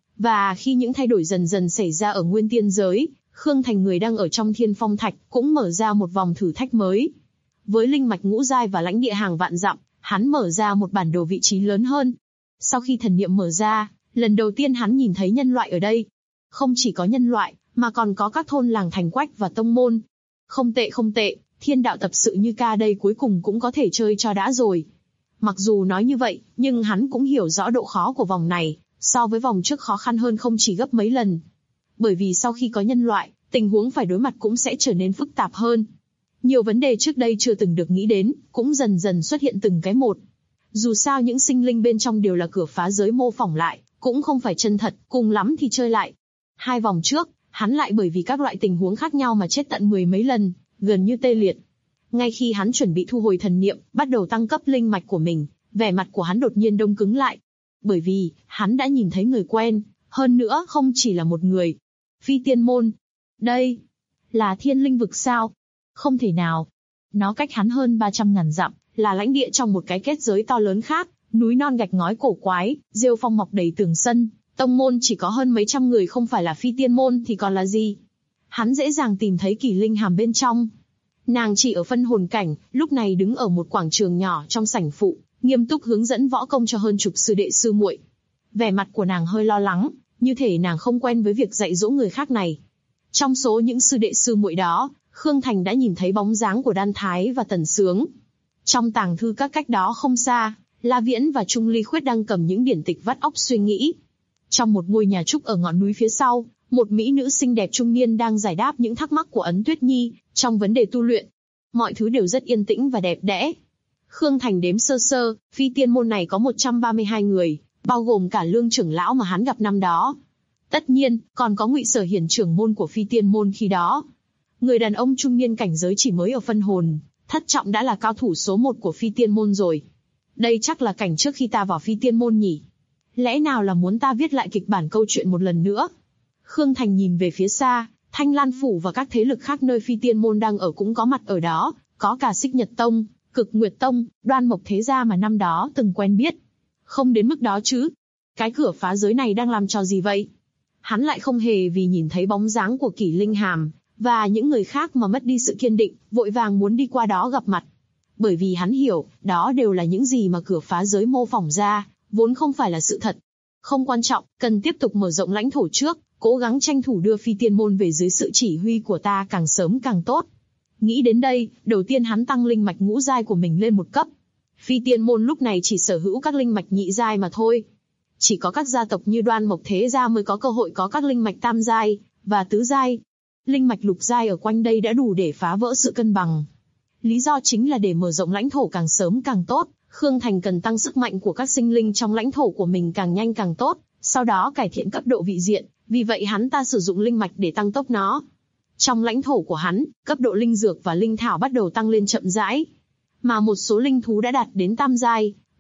Và khi những thay đổi dần dần xảy ra ở nguyên tiên giới, Khương Thành người đang ở trong Thiên Phong Thạch cũng mở ra một vòng thử thách mới. Với linh mạch ngũ giai và lãnh địa hàng vạn dặm, hắn mở ra một bản đồ vị trí lớn hơn. Sau khi thần niệm mở ra, lần đầu tiên hắn nhìn thấy nhân loại ở đây. Không chỉ có nhân loại, mà còn có các thôn làng thành quách và tông môn. Không tệ không tệ, thiên đạo tập sự như ca đây cuối cùng cũng có thể chơi cho đã rồi. Mặc dù nói như vậy, nhưng hắn cũng hiểu rõ độ khó của vòng này, so với vòng trước khó khăn hơn không chỉ gấp mấy lần. Bởi vì sau khi có nhân loại, tình huống phải đối mặt cũng sẽ trở nên phức tạp hơn. Nhiều vấn đề trước đây chưa từng được nghĩ đến, cũng dần dần xuất hiện từng cái một. Dù sao những sinh linh bên trong đều là cửa phá giới mô phỏng lại, cũng không phải chân thật, cùng lắm thì chơi lại. 2 vòng trước, hắn lại bởi vì các loại tình huống khác nhau mà chết tận 10 mấy lần, gần như tê liệt. Ngay khi hắn chuẩn bị thu hồi thần niệm, bắt đầu tăng cấp linh mạch của mình, vẻ mặt của hắn đột nhiên đông cứng lại. Bởi vì, hắn đã nhìn thấy người quen, hơn nữa không chỉ là một người. Phi Tiên Môn. Đây, là Thiên Linh Vực sao? Không thể nào. Nó cách hắn hơn 300.000 dặm, là lãnh địa trong một cái kết giới to lớn khác, núi non gạch ngói cổ quái, rêu phong mọc đầy tường sân, tông môn chỉ có hơn mấy trăm người, không phải là Phi Tiên Môn thì còn là gì? Hắn dễ dàng tìm thấy Kỳ Linh Hàm bên trong. Nàng chỉ ở phân hồn cảnh, lúc này đứng ở một quảng trường nhỏ trong sảnh phụ, nghiêm túc hướng dẫn võ công cho hơn chục sư đệ sư muội. Vẻ mặt của nàng hơi lo lắng, như thể nàng không quen với việc dạy dỗ người khác này. Trong số những sư đệ sư muội đó, Khương Thành đã nhìn thấy bóng dáng của Đan Thái và Tần Sướng. Trong tàng thư các cách đó không xa, La Viễn và Trung Ly Khuyết đang cầm những điển tịch vắt óc suy nghĩ. Trong một ngôi nhà trúc ở ngọn núi phía sau, một mỹ nữ xinh đẹp trung niên đang giải đáp những thắc mắc của Ấn Tuyết Nhi trong vấn đề tu luyện. Mọi thứ đều rất yên tĩnh và đẹp đẽ. Khương Thành đếm sơ sơ, Phi Tiên Môn này có 132 người, bao gồm cả Lương trưởng lão mà hắn gặp năm đó. Tất nhiên, còn có Ngụy Sở Hiển trưởng môn của Phi Tiên Môn khi đó. Người đàn ông trung niên cảnh giới chỉ mới ở phân hồn, thất trọng đã là cao thủ số 1 của Phi Tiên Môn rồi. Đây chắc là cảnh trước khi ta vào Phi Tiên Môn nhỉ? Lẽ nào là muốn ta viết lại kịch bản câu chuyện một lần nữa? Khương Thành nhìn về phía xa, Thanh Lan Phủ và các thế lực khác nơi Phi Tiên Môn đang ở cũng có mặt ở đó, có cả Xích Nhật Tông, Cực Nguyệt Tông, Đoan Mộc Thế Gia mà năm đó từng quen biết. Không đến mức đó chứ. Cái cửa phá giới này đang làm trò gì vậy? Hắn lại không hề vì nhìn thấy bóng dáng của Kỷ Linh Hàm và những người khác mà mất đi sự kiên định, vội vàng muốn đi qua đó gặp mặt. Bởi vì hắn hiểu, đó đều là những gì mà cửa phá giới mô phỏng ra, vốn không phải là sự thật. Không quan trọng, cần tiếp tục mở rộng lãnh thổ trước, cố gắng tranh thủ đưa Phi Tiên Môn về dưới sự chỉ huy của ta càng sớm càng tốt. Nghĩ đến đây, đầu tiên hắn tăng linh mạch ngũ giai của mình lên một cấp. Phi Tiên Môn lúc này chỉ sở hữu các linh mạch nhị giai mà thôi. Chỉ có các gia tộc như Đoan Mộc Thế Gia mới có cơ hội có các linh mạch tam giai và tứ giai. Linh mạch lục giai ở quanh đây đã đủ để phá vỡ sự cân bằng. Lý do chính là để mở rộng lãnh thổ càng sớm càng tốt, Khương Thành cần tăng sức mạnh của các sinh linh trong lãnh thổ của mình càng nhanh càng tốt, sau đó cải thiện cấp độ vị diện, vì vậy hắn ta sử dụng linh mạch để tăng tốc nó. Trong lãnh thổ của hắn, cấp độ linh dược và linh thảo bắt đầu tăng lên chậm rãi, mà một số linh thú đã đạt đến tam giai,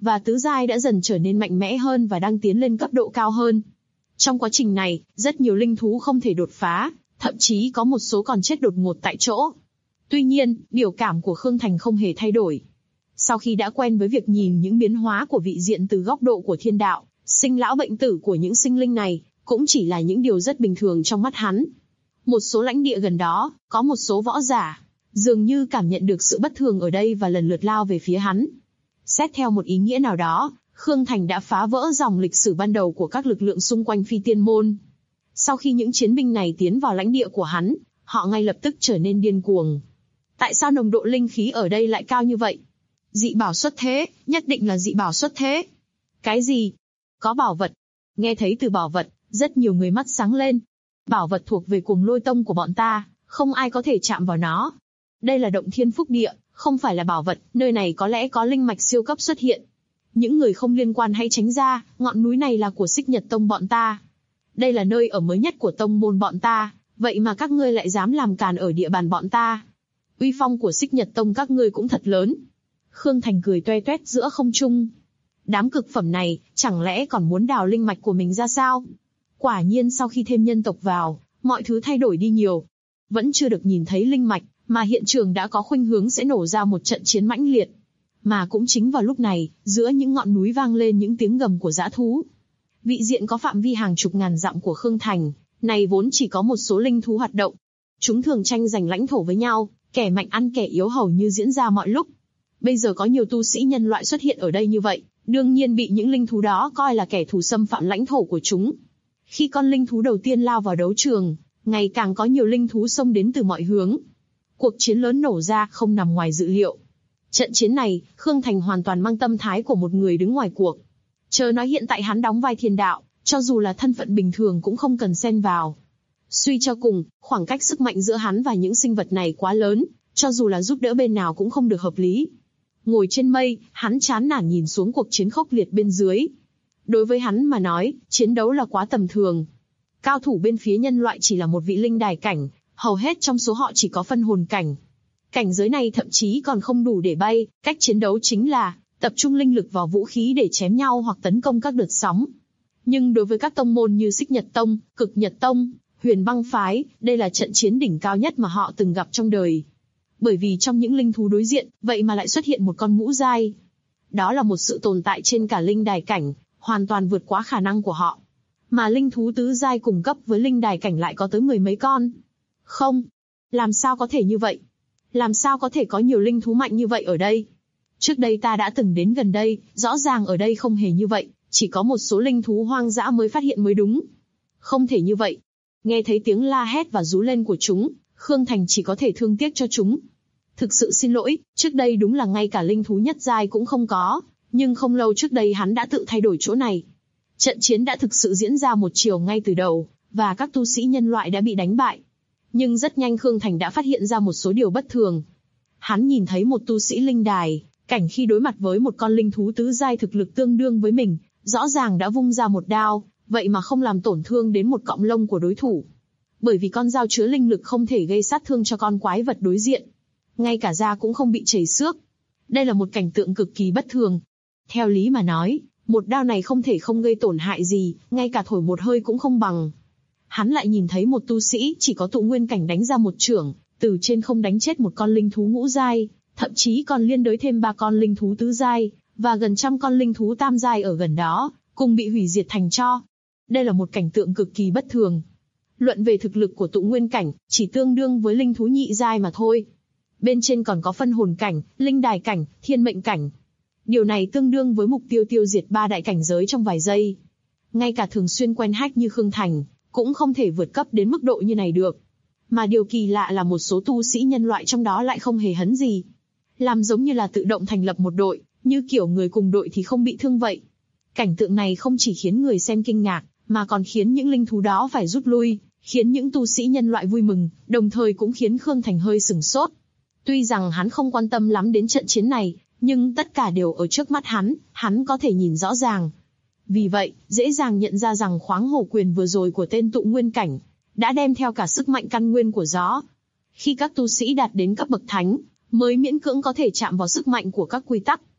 và tứ giai đã dần trở nên mạnh mẽ hơn và đang tiến lên cấp độ cao hơn. Trong quá trình này, rất nhiều linh thú không thể đột phá, thậm chí có một số còn chết đột ngột tại chỗ. Tuy nhiên, biểu cảm của Khương Thành không hề thay đổi. Sau khi đã quen với việc nhìn những biến hóa của vị diện từ góc độ của thiên đạo, sinh lão bệnh tử của những sinh linh này, cũng chỉ là những điều rất bình thường trong mắt hắn. Một số lãnh địa gần đó, có một số võ giả, dường như cảm nhận được sự bất thường ở đây và lần lượt lao về phía hắn. Xét theo một ý nghĩa nào đó, Khương Thành đã phá vỡ dòng lịch sử ban đầu của các lực lượng xung quanh Phi Tiên Môn. Sau khi những chiến binh này tiến vào lãnh địa của hắn, họ ngay lập tức trở nên điên cuồng. Tại sao nồng độ linh khí ở đây lại cao như vậy? Dị bảo xuất thế, nhất định là dị bảo xuất thế. Cái gì? Có bảo vật. Nghe thấy từ bảo vật, rất nhiều người mắt sáng lên. Bảo vật thuộc về Cuồng Lôi Tông của bọn ta, không ai có thể chạm vào nó. Đây là động thiên phúc địa, không phải là bảo vật, nơi này có lẽ có linh mạch siêu cấp xuất hiện. Những người không liên quan hãy tránh ra, ngọn núi này là của Xích Nhật Tông bọn ta. Đây là nơi ở mới nhất của tông môn bọn ta, vậy mà các ngươi lại dám làm càn ở địa bàn bọn ta. Uy phong của Xích Nhật Tông các ngươi cũng thật lớn. Khương Thành cười toe toét giữa không trung. Đám cực phẩm này, chẳng lẽ còn muốn đào linh mạch của mình ra sao? Quả nhiên sau khi thêm nhân tộc vào, mọi thứ thay đổi đi nhiều. Vẫn chưa được nhìn thấy linh mạch, mà hiện trường đã có khuynh hướng sẽ nổ ra một trận chiến mãnh liệt. Mà cũng chính vào lúc này, giữa những ngọn núi vang lên những tiếng gầm của dã thú. Vị diện có phạm vi hàng chục ngàn dặm của Khương Thành, này vốn chỉ có một số linh thú hoạt động. Chúng thường tranh giành lãnh thổ với nhau, kẻ mạnh ăn kẻ yếu hầu như diễn ra mọi lúc. Bây giờ có nhiều tu sĩ nhân loại xuất hiện ở đây như vậy, đương nhiên bị những linh thú đó coi là kẻ thù xâm phạm lãnh thổ của chúng. Khi con linh thú đầu tiên lao vào đấu trường, ngày càng có nhiều linh thú xông đến từ mọi hướng. Cuộc chiến lớn nổ ra không nằm ngoài dự liệu. Trận chiến này, Khương Thành hoàn toàn mang tâm thái của một người đứng ngoài cuộc. Chớ nói hiện tại hắn đóng vai thiên đạo, cho dù là thân phận bình thường cũng không cần xen vào. Suy cho cùng, khoảng cách sức mạnh giữa hắn và những sinh vật này quá lớn, cho dù là giúp đỡ bên nào cũng không được hợp lý. Ngồi trên mây, hắn chán nản nhìn xuống cuộc chiến khốc liệt bên dưới. Đối với hắn mà nói, chiến đấu là quá tầm thường. Cao thủ bên phía nhân loại chỉ là một vị linh đài cảnh, hầu hết trong số họ chỉ có phân hồn cảnh. Cảnh giới này thậm chí còn không đủ để bay, cách chiến đấu chính là tập trung linh lực vào vũ khí để chém nhau hoặc tấn công các đợt sóng. Nhưng đối với các tông môn như Xích Nhật Tông, Cực Nhật Tông, Huyền Băng Phái, đây là trận chiến đỉnh cao nhất mà họ từng gặp trong đời. Bởi vì trong những linh thú đối diện, vậy mà lại xuất hiện một con ngũ giai. Đó là một sự tồn tại trên cả linh đài cảnh, hoàn toàn vượt quá khả năng của họ. Mà linh thú tứ giai cùng cấp với linh đài cảnh lại có tới 10 mấy con. Không, làm sao có thể như vậy? Làm sao có thể có nhiều linh thú mạnh như vậy ở đây? Trước đây ta đã từng đến gần đây, rõ ràng ở đây không hề như vậy, chỉ có một số linh thú hoang dã mới phát hiện mới đúng. Không thể như vậy. Nghe thấy tiếng la hét và rú lên của chúng, Khương Thành chỉ có thể thương tiếc cho chúng. Thực sự xin lỗi, trước đây đúng là ngay cả linh thú nhất giai cũng không có, nhưng không lâu trước đây hắn đã tự thay đổi chỗ này. Trận chiến đã thực sự diễn ra một chiều ngay từ đầu, và các tu sĩ nhân loại đã bị đánh bại. Nhưng rất nhanh Khương Thành đã phát hiện ra một số điều bất thường. Hắn nhìn thấy một tu sĩ linh đài, cảnh khi đối mặt với một con linh thú tứ giai thực lực tương đương với mình, rõ ràng đã vung ra một đao, vậy mà không làm tổn thương đến một cọng lông của đối thủ. Bởi vì con dao chứa linh lực không thể gây sát thương cho con quái vật đối diện. Ngay cả da cũng không bị chảy xước. Đây là một cảnh tượng cực kỳ bất thường. Theo lý mà nói, một đao này không thể không gây tổn hại gì, ngay cả thổi một hơi cũng không bằng. Hắn lại nhìn thấy một tu sĩ chỉ có tụ nguyên cảnh đánh ra một chưởng, từ trên không đánh chết một con linh thú ngũ giai, thậm chí còn liên đới thêm 3 con linh thú tứ giai, và gần trăm con linh thú tam giai ở gần đó, cùng bị hủy diệt thành tro. Đây là một cảnh tượng cực kỳ bất thường. Luận về thực lực của tụ nguyên cảnh, chỉ tương đương với linh thú nhị giai mà thôi. Bên trên còn có phân hồn cảnh, linh đài cảnh, thiên mệnh cảnh. Điều này tương đương với mục tiêu tiêu diệt 3 đại cảnh giới trong vài giây. Ngay cả thường xuyên quen hack như Khương Thành, cũng không thể vượt cấp đến mức độ như này được. Mà điều kỳ lạ là một số tu sĩ nhân loại trong đó lại không hề hấn gì. Làm giống như là tự động thành lập một đội, như kiểu người cùng đội thì không bị thương vậy. Cảnh tượng này không chỉ khiến người xem kinh ngạc, mà còn khiến những linh thú đó phải rút lui, khiến những tu sĩ nhân loại vui mừng, đồng thời cũng khiến Khương Thành hơi sửng sốt. Tuy rằng hắn không quan tâm lắm đến trận chiến này, nhưng tất cả đều ở trước mắt hắn có thể nhìn rõ ràng. Vì vậy, dễ dàng nhận ra rằng khoáng hổ quyền vừa rồi của tên tụ nguyên cảnh, đã đem theo cả sức mạnh căn nguyên của gió. Khi các tu sĩ đạt đến cấp bậc thánh, mới miễn cưỡng có thể chạm vào sức mạnh của các quy tắc.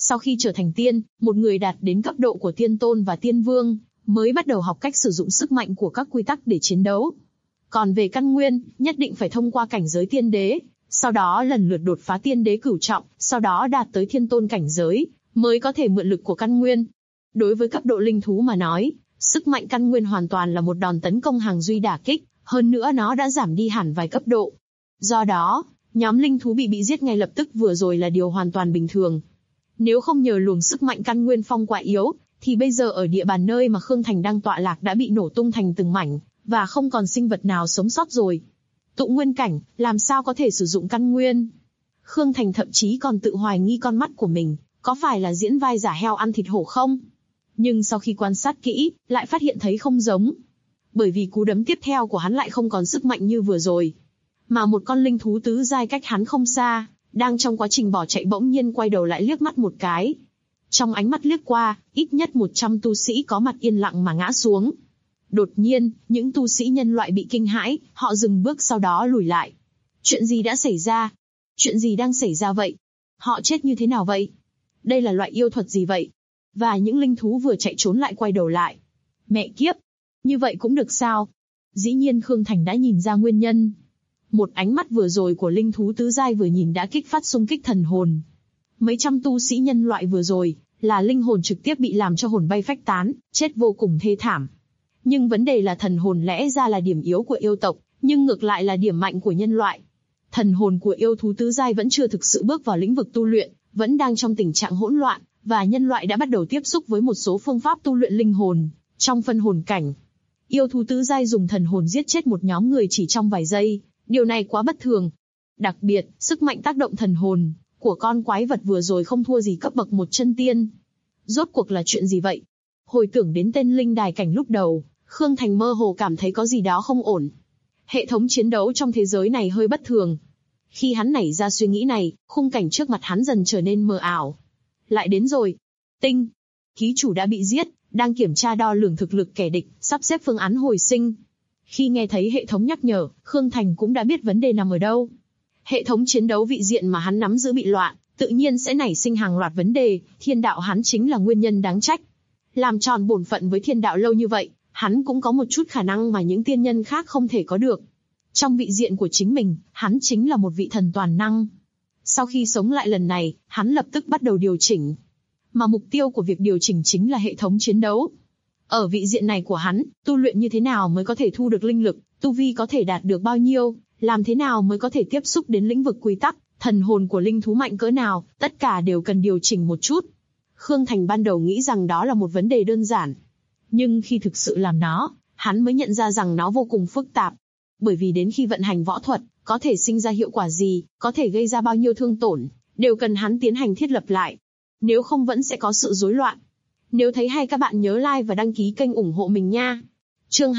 Sau khi trở thành tiên, một người đạt đến cấp độ của tiên tôn và tiên vương, mới bắt đầu học cách sử dụng sức mạnh của các quy tắc để chiến đấu. Còn về căn nguyên, nhất định phải thông qua cảnh giới tiên đế, sau đó lần lượt đột phá tiên đế cửu trọng, sau đó đạt tới thiên tôn cảnh giới, mới có thể mượn lực của căn nguyên. Đối với cấp độ linh thú mà nói, sức mạnh căn nguyên hoàn toàn là một đòn tấn công hàng duy đả kích, hơn nữa nó đã giảm đi hẳn vài cấp độ. Do đó, nhóm linh thú bị giết ngay lập tức vừa rồi là điều hoàn toàn bình thường. Nếu không nhờ luồng sức mạnh căn nguyên phong quá yếu, thì bây giờ ở địa bàn nơi mà Khương Thành đang tọa lạc đã bị nổ tung thành từng mảnh, và không còn sinh vật nào sống sót rồi. Tụ nguyên cảnh, làm sao có thể sử dụng căn nguyên? Khương Thành thậm chí còn tự hoài nghi con mắt của mình, có phải là diễn vai giả heo ăn thịt hổ không? Nhưng sau khi quan sát kỹ, lại phát hiện thấy không giống. Bởi vì cú đấm tiếp theo của hắn lại không còn sức mạnh như vừa rồi. Mà một con linh thú tứ giai cách hắn không xa, đang trong quá trình bỏ chạy bỗng nhiên quay đầu lại liếc mắt một cái. Trong ánh mắt liếc qua, ít nhất 100 tu sĩ có mặt yên lặng mà ngã xuống. Đột nhiên, những tu sĩ nhân loại bị kinh hãi, họ dừng bước sau đó lùi lại. Chuyện gì đã xảy ra? Chuyện gì đang xảy ra vậy? Họ chết như thế nào vậy? Đây là loại yêu thuật gì vậy? Và những linh thú vừa chạy trốn lại quay đầu lại. Mẹ kiếp! Như vậy cũng được sao? Dĩ nhiên Khương Thành đã nhìn ra nguyên nhân. Một ánh mắt vừa rồi của linh thú tứ giai vừa nhìn đã kích phát xung kích thần hồn. Mấy trăm tu sĩ nhân loại vừa rồi, là linh hồn trực tiếp bị làm cho hồn bay phách tán, chết vô cùng thê thảm. Nhưng vấn đề là thần hồn lẽ ra là điểm yếu của yêu tộc, nhưng ngược lại là điểm mạnh của nhân loại. Thần hồn của yêu thú tứ giai vẫn chưa thực sự bước vào lĩnh vực tu luyện, vẫn đang trong tình trạng hỗn loạn, và nhân loại đã bắt đầu tiếp xúc với một số phương pháp tu luyện linh hồn, trong phân hồn cảnh. Yêu thú tứ giai dùng thần hồn giết chết một nhóm người chỉ trong vài giây, điều này quá bất thường. Đặc biệt, sức mạnh tác động thần hồn của con quái vật vừa rồi không thua gì cấp bậc một chân tiên. Rốt cuộc là chuyện gì vậy? Hồi tưởng đến tên linh đài cảnh lúc đầu, Khương Thành mơ hồ cảm thấy có gì đó không ổn. Hệ thống chiến đấu trong thế giới này hơi bất thường. Khi hắn nảy ra suy nghĩ này, khung cảnh trước mặt hắn dần trở nên mờ ảo. Lại đến rồi. Tinh. Ký chủ đã bị giết, đang kiểm tra đo lường thực lực kẻ địch, sắp xếp phương án hồi sinh. Khi nghe thấy hệ thống nhắc nhở, Khương Thành cũng đã biết vấn đề nằm ở đâu. Hệ thống chiến đấu vị diện mà hắn nắm giữ bị loạn, tự nhiên sẽ nảy sinh hàng loạt vấn đề, thiên đạo hắn chính là nguyên nhân đáng trách. Làm tròn bổn phận với thiên đạo lâu như vậy, hắn cũng có một chút khả năng mà những tiên nhân khác không thể có được. Trong vị diện của chính mình, hắn chính là một vị thần toàn năng. Sau khi sống lại lần này, hắn lập tức bắt đầu điều chỉnh. Mà mục tiêu của việc điều chỉnh chính là hệ thống chiến đấu. Ở vị diện này của hắn, tu luyện như thế nào mới có thể thu được linh lực, tu vi có thể đạt được bao nhiêu, làm thế nào mới có thể tiếp xúc đến lĩnh vực quy tắc, thần hồn của linh thú mạnh cỡ nào, tất cả đều cần điều chỉnh một chút. Khương Thành ban đầu nghĩ rằng đó là một vấn đề đơn giản. Nhưng khi thực sự làm nó, hắn mới nhận ra rằng nó vô cùng phức tạp. Bởi vì đến khi vận hành võ thuật, có thể sinh ra hiệu quả gì, có thể gây ra bao nhiêu thương tổn, đều cần hắn tiến hành thiết lập lại. Nếu không vẫn sẽ có sự rối loạn. Nếu thấy hay các bạn nhớ like và đăng ký kênh ủng hộ mình nha. Chương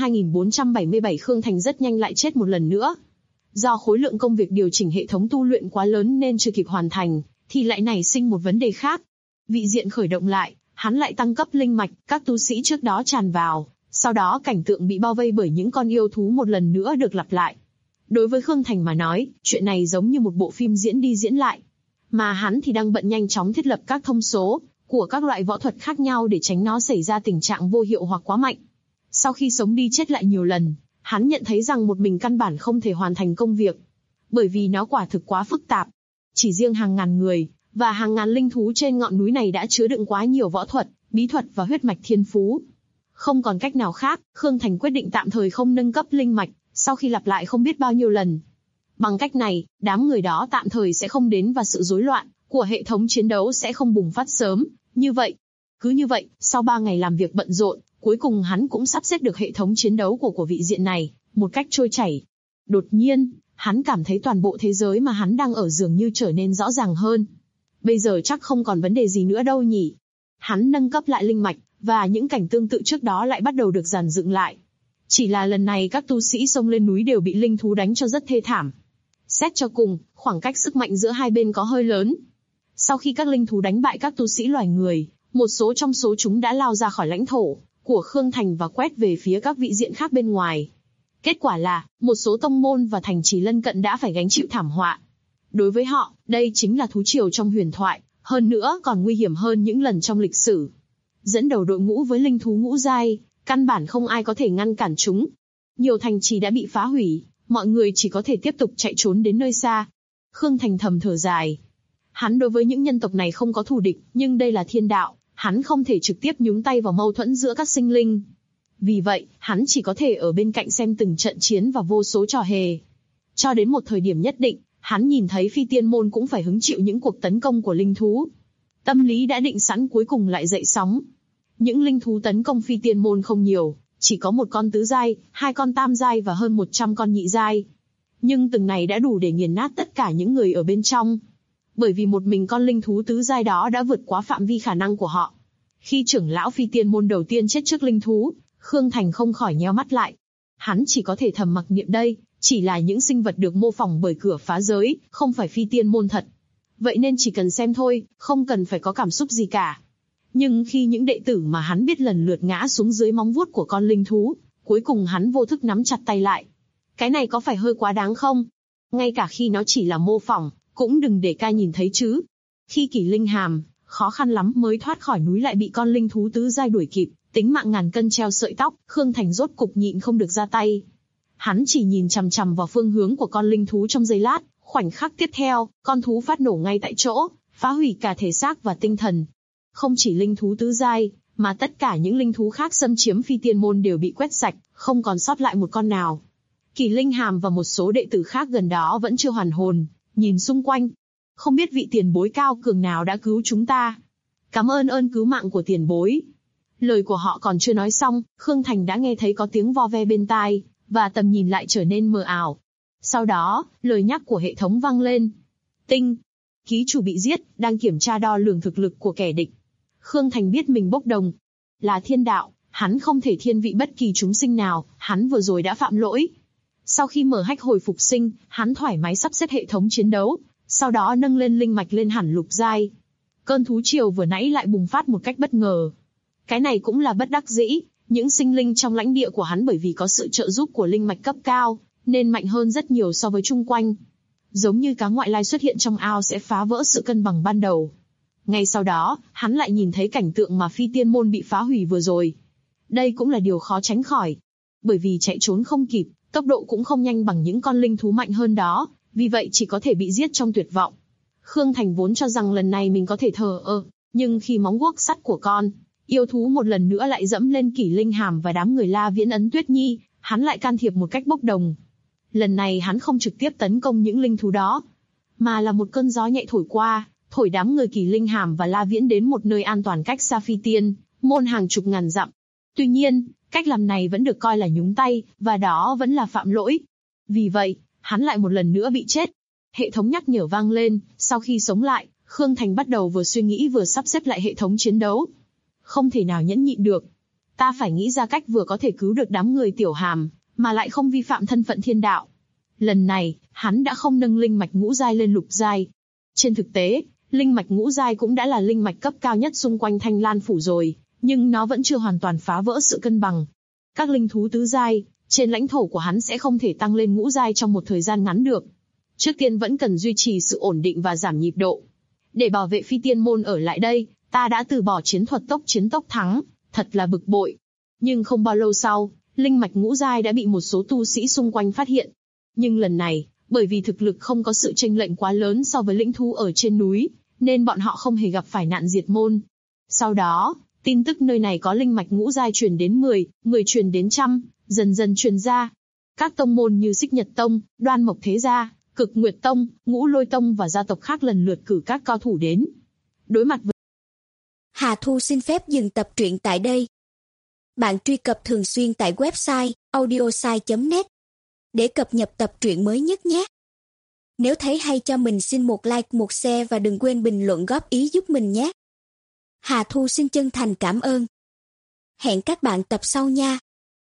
2477 Khương Thành rất nhanh lại chết một lần nữa. Do khối lượng công việc điều chỉnh hệ thống tu luyện quá lớn nên chưa kịp hoàn thành, thì lại nảy sinh một vấn đề khác. Vị diện khởi động lại, hắn lại tăng cấp linh mạch, các tu sĩ trước đó tràn vào, sau đó cảnh tượng bị bao vây bởi những con yêu thú một lần nữa được lặp lại. Đối với Khương Thành mà nói, chuyện này giống như một bộ phim diễn đi diễn lại. Mà hắn thì đang bận nhanh chóng thiết lập các thông số của các loại võ thuật khác nhau để tránh nó xảy ra tình trạng vô hiệu hoặc quá mạnh. Sau khi sống đi chết lại nhiều lần, hắn nhận thấy rằng một mình căn bản không thể hoàn thành công việc. Bởi vì nó quả thực quá phức tạp. Chỉ riêng hàng ngàn người, và hàng ngàn linh thú trên ngọn núi này đã chứa đựng quá nhiều võ thuật, bí thuật và huyết mạch thiên phú. Không còn cách nào khác, Khương Thành quyết định tạm thời không nâng cấp linh mạch, sau khi lặp lại không biết bao nhiêu lần. Bằng cách này, đám người đó tạm thời sẽ không đến và sự rối loạn của hệ thống chiến đấu sẽ không bùng phát sớm. Cứ như vậy, sau 3 ngày làm việc bận rộn, cuối cùng hắn cũng sắp xếp được hệ thống chiến đấu của vị diện này, một cách trôi chảy. Đột nhiên, hắn cảm thấy toàn bộ thế giới mà hắn đang ở dường như trở nên rõ ràng hơn. Bây giờ chắc không còn vấn đề gì nữa đâu nhỉ. Hắn nâng cấp lại linh mạch, và những cảnh tương tự trước đó lại bắt đầu được dàn dựng lại. Chỉ là lần này các tu sĩ xông lên núi đều bị linh thú đánh cho rất thê thảm. Xét cho cùng, khoảng cách sức mạnh giữa hai bên có hơi lớn. Sau khi các linh thú đánh bại các tu sĩ loài người, một số trong số chúng đã lao ra khỏi lãnh thổ của Khương Thành và quét về phía các vị diện khác bên ngoài. Kết quả là, một số tông môn và thành trì lân cận đã phải gánh chịu thảm họa. Đối với họ, đây chính là thú triều trong huyền thoại, Hơn nữa còn nguy hiểm hơn những lần trong lịch sử. Dẫn đầu đội ngũ với linh thú ngũ giai, căn bản không ai có thể ngăn cản chúng. Nhiều thành trì đã bị phá hủy, mọi người chỉ có thể tiếp tục chạy trốn đến nơi xa. Khương Thành thầm thở dài. Hắn đối với những nhân tộc này không có thù địch, nhưng đây là thiên đạo, hắn không thể trực tiếp nhúng tay vào mâu thuẫn giữa các sinh linh. Vì vậy, hắn chỉ có thể ở bên cạnh xem từng trận chiến và vô số trò hề. Cho đến một thời điểm nhất định, hắn nhìn thấy Phi Tiên Môn cũng phải hứng chịu những cuộc tấn công của linh thú. Tâm lý đã định sẵn cuối cùng lại dậy sóng. Những linh thú tấn công Phi Tiên Môn không nhiều, chỉ có một con tứ giai, 2 con tam giai và hơn 100 con nhị giai. Nhưng từng này đã đủ để nghiền nát tất cả những người ở bên trong. Bởi vì một mình con linh thú tứ giai đó đã vượt quá phạm vi khả năng của họ. Khi trưởng lão Phi Tiên Môn đầu tiên chết trước linh thú, Khương Thành không khỏi nheo mắt lại. Hắn chỉ có thể thầm mặc niệm đây, chỉ là những sinh vật được mô phỏng bởi cửa phá giới, không phải Phi Tiên Môn thật. Vậy nên chỉ cần xem thôi, không cần phải có cảm xúc gì cả. Nhưng khi những đệ tử mà hắn biết lần lượt ngã xuống dưới móng vuốt của con linh thú, cuối cùng hắn vô thức nắm chặt tay lại. Cái này có phải hơi quá đáng không? Ngay cả khi nó chỉ là mô phỏng, cũng đừng để ca nhìn thấy chứ. Khi Kỷ Linh Hàm, khó khăn lắm mới thoát khỏi núi lại bị con linh thú tứ giai đuổi kịp, tính mạng ngàn cân treo sợi tóc, Khương Thành rốt cục nhịn không được ra tay. Hắn chỉ nhìn chằm chằm vào phương hướng của con linh thú trong giây lát, khoảnh khắc tiếp theo, con thú phát nổ ngay tại chỗ, phá hủy cả thể xác và tinh thần. Không chỉ linh thú tứ giai, mà tất cả những linh thú khác xâm chiếm Phi Tiên Môn đều bị quét sạch, không còn sót lại một con nào. Kỷ Linh Hàm và một số đệ tử khác gần đó vẫn chưa hoàn hồn, nhìn xung quanh. Không biết vị tiền bối cao cường nào đã cứu chúng ta. Cảm ơn ơn cứu mạng của tiền bối. Lời của họ còn chưa nói xong, Khương Thành đã nghe thấy có tiếng vo ve bên tai, và tầm nhìn lại trở nên mờ ảo. Sau đó, lời nhắc của hệ thống vang lên. Tinh. Ký chủ bị giết, đang kiểm tra đo lường thực lực của kẻ địch. Khương Thành biết mình bốc đồng. Là thiên đạo, hắn không thể thiên vị bất kỳ chúng sinh nào, hắn vừa rồi đã phạm lỗi. Sau khi mở hách hồi phục sinh, hắn thoải mái sắp xếp hệ thống chiến đấu, sau đó nâng lên linh mạch lên hẳn lục giai. Cơn thú triều vừa nãy lại bùng phát một cách bất ngờ. Cái này cũng là bất đắc dĩ, những sinh linh trong lãnh địa của hắn bởi vì có sự trợ giúp của linh mạch cấp cao, nên mạnh hơn rất nhiều so với chung quanh. Giống như cá ngoại lai xuất hiện trong ao sẽ phá vỡ sự cân bằng ban đầu. Ngay sau đó, hắn lại nhìn thấy cảnh tượng mà Phi Tiên Môn bị phá hủy vừa rồi. Đây cũng là điều khó tránh khỏi. Bởi vì chạy trốn không kịp, tốc độ cũng không nhanh bằng những con linh thú mạnh hơn đó, vì vậy chỉ có thể bị giết trong tuyệt vọng. Khương Thành vốn cho rằng lần này mình có thể thờ ơ, nhưng khi móng guốc sắt của con yêu thú một lần nữa lại dẫm lên Kỷ Linh Hàm và đám người La Viễn Ấn Tuyết Nhi, hắn lại can thiệp một cách bốc đồng. Lần này hắn không trực tiếp tấn công những linh thú đó, mà là một cơn gió nhẹ thổi qua, thổi đám người Kỷ Linh Hàm và La Viễn đến một nơi an toàn cách xa Phi Tiên Môn hàng chục ngàn dặm. Tuy nhiên, cách làm này vẫn được coi là nhúng tay, và đó vẫn là phạm lỗi. Vì vậy, hắn lại một lần nữa bị chết. Hệ thống nhắc nhở vang lên, sau khi sống lại, Khương Thành bắt đầu vừa suy nghĩ vừa sắp xếp lại hệ thống chiến đấu. Không thể nào nhẫn nhịn được. Ta phải nghĩ ra cách vừa có thể cứu được đám người Tiểu Hàm, mà lại không vi phạm thân phận thiên đạo. Lần này, hắn đã không nâng linh mạch ngũ giai lên lục giai. Trên thực tế, linh mạch ngũ giai cũng đã là linh mạch cấp cao nhất xung quanh Thanh Lan Phủ rồi, nhưng nó vẫn chưa hoàn toàn phá vỡ sự cân bằng. Các linh thú tứ giai, trên lãnh thổ của hắn sẽ không thể tăng lên ngũ giai trong một thời gian ngắn được. Trước tiên vẫn cần duy trì sự ổn định và giảm nhịp độ. Để bảo vệ Phi Tiên Môn ở lại đây, ta đã từ bỏ chiến thuật tốc chiến tốc thắng, thật là bực bội. Nhưng không bao lâu sau, linh mạch ngũ giai đã bị một số tu sĩ xung quanh phát hiện. Nhưng lần này, bởi vì thực lực không có sự chênh lệch quá lớn so với lĩnh thú ở trên núi, nên bọn họ không hề gặp phải nạn diệt môn. Sau đó, tin tức nơi này có linh mạch ngũ giai truyền đến 10, 10 truyền đến trăm, dần dần truyền ra. Các tông môn như Xích Nhật Tông, Đoan Mộc Thế Gia, Cực Nguyệt Tông, Ngũ Lôi Tông và gia tộc khác lần lượt cử các cao thủ đến. Đối mặt với Hà Thu xin phép dừng tập truyện tại đây. Bạn truy cập thường xuyên tại website audiosai.net để cập nhật tập truyện mới nhất nhé. Nếu thấy hay cho mình xin một like, một share và đừng quên bình luận góp ý giúp mình nhé. Hà Thu xin chân thành cảm ơn. Hẹn các bạn tập sau nha.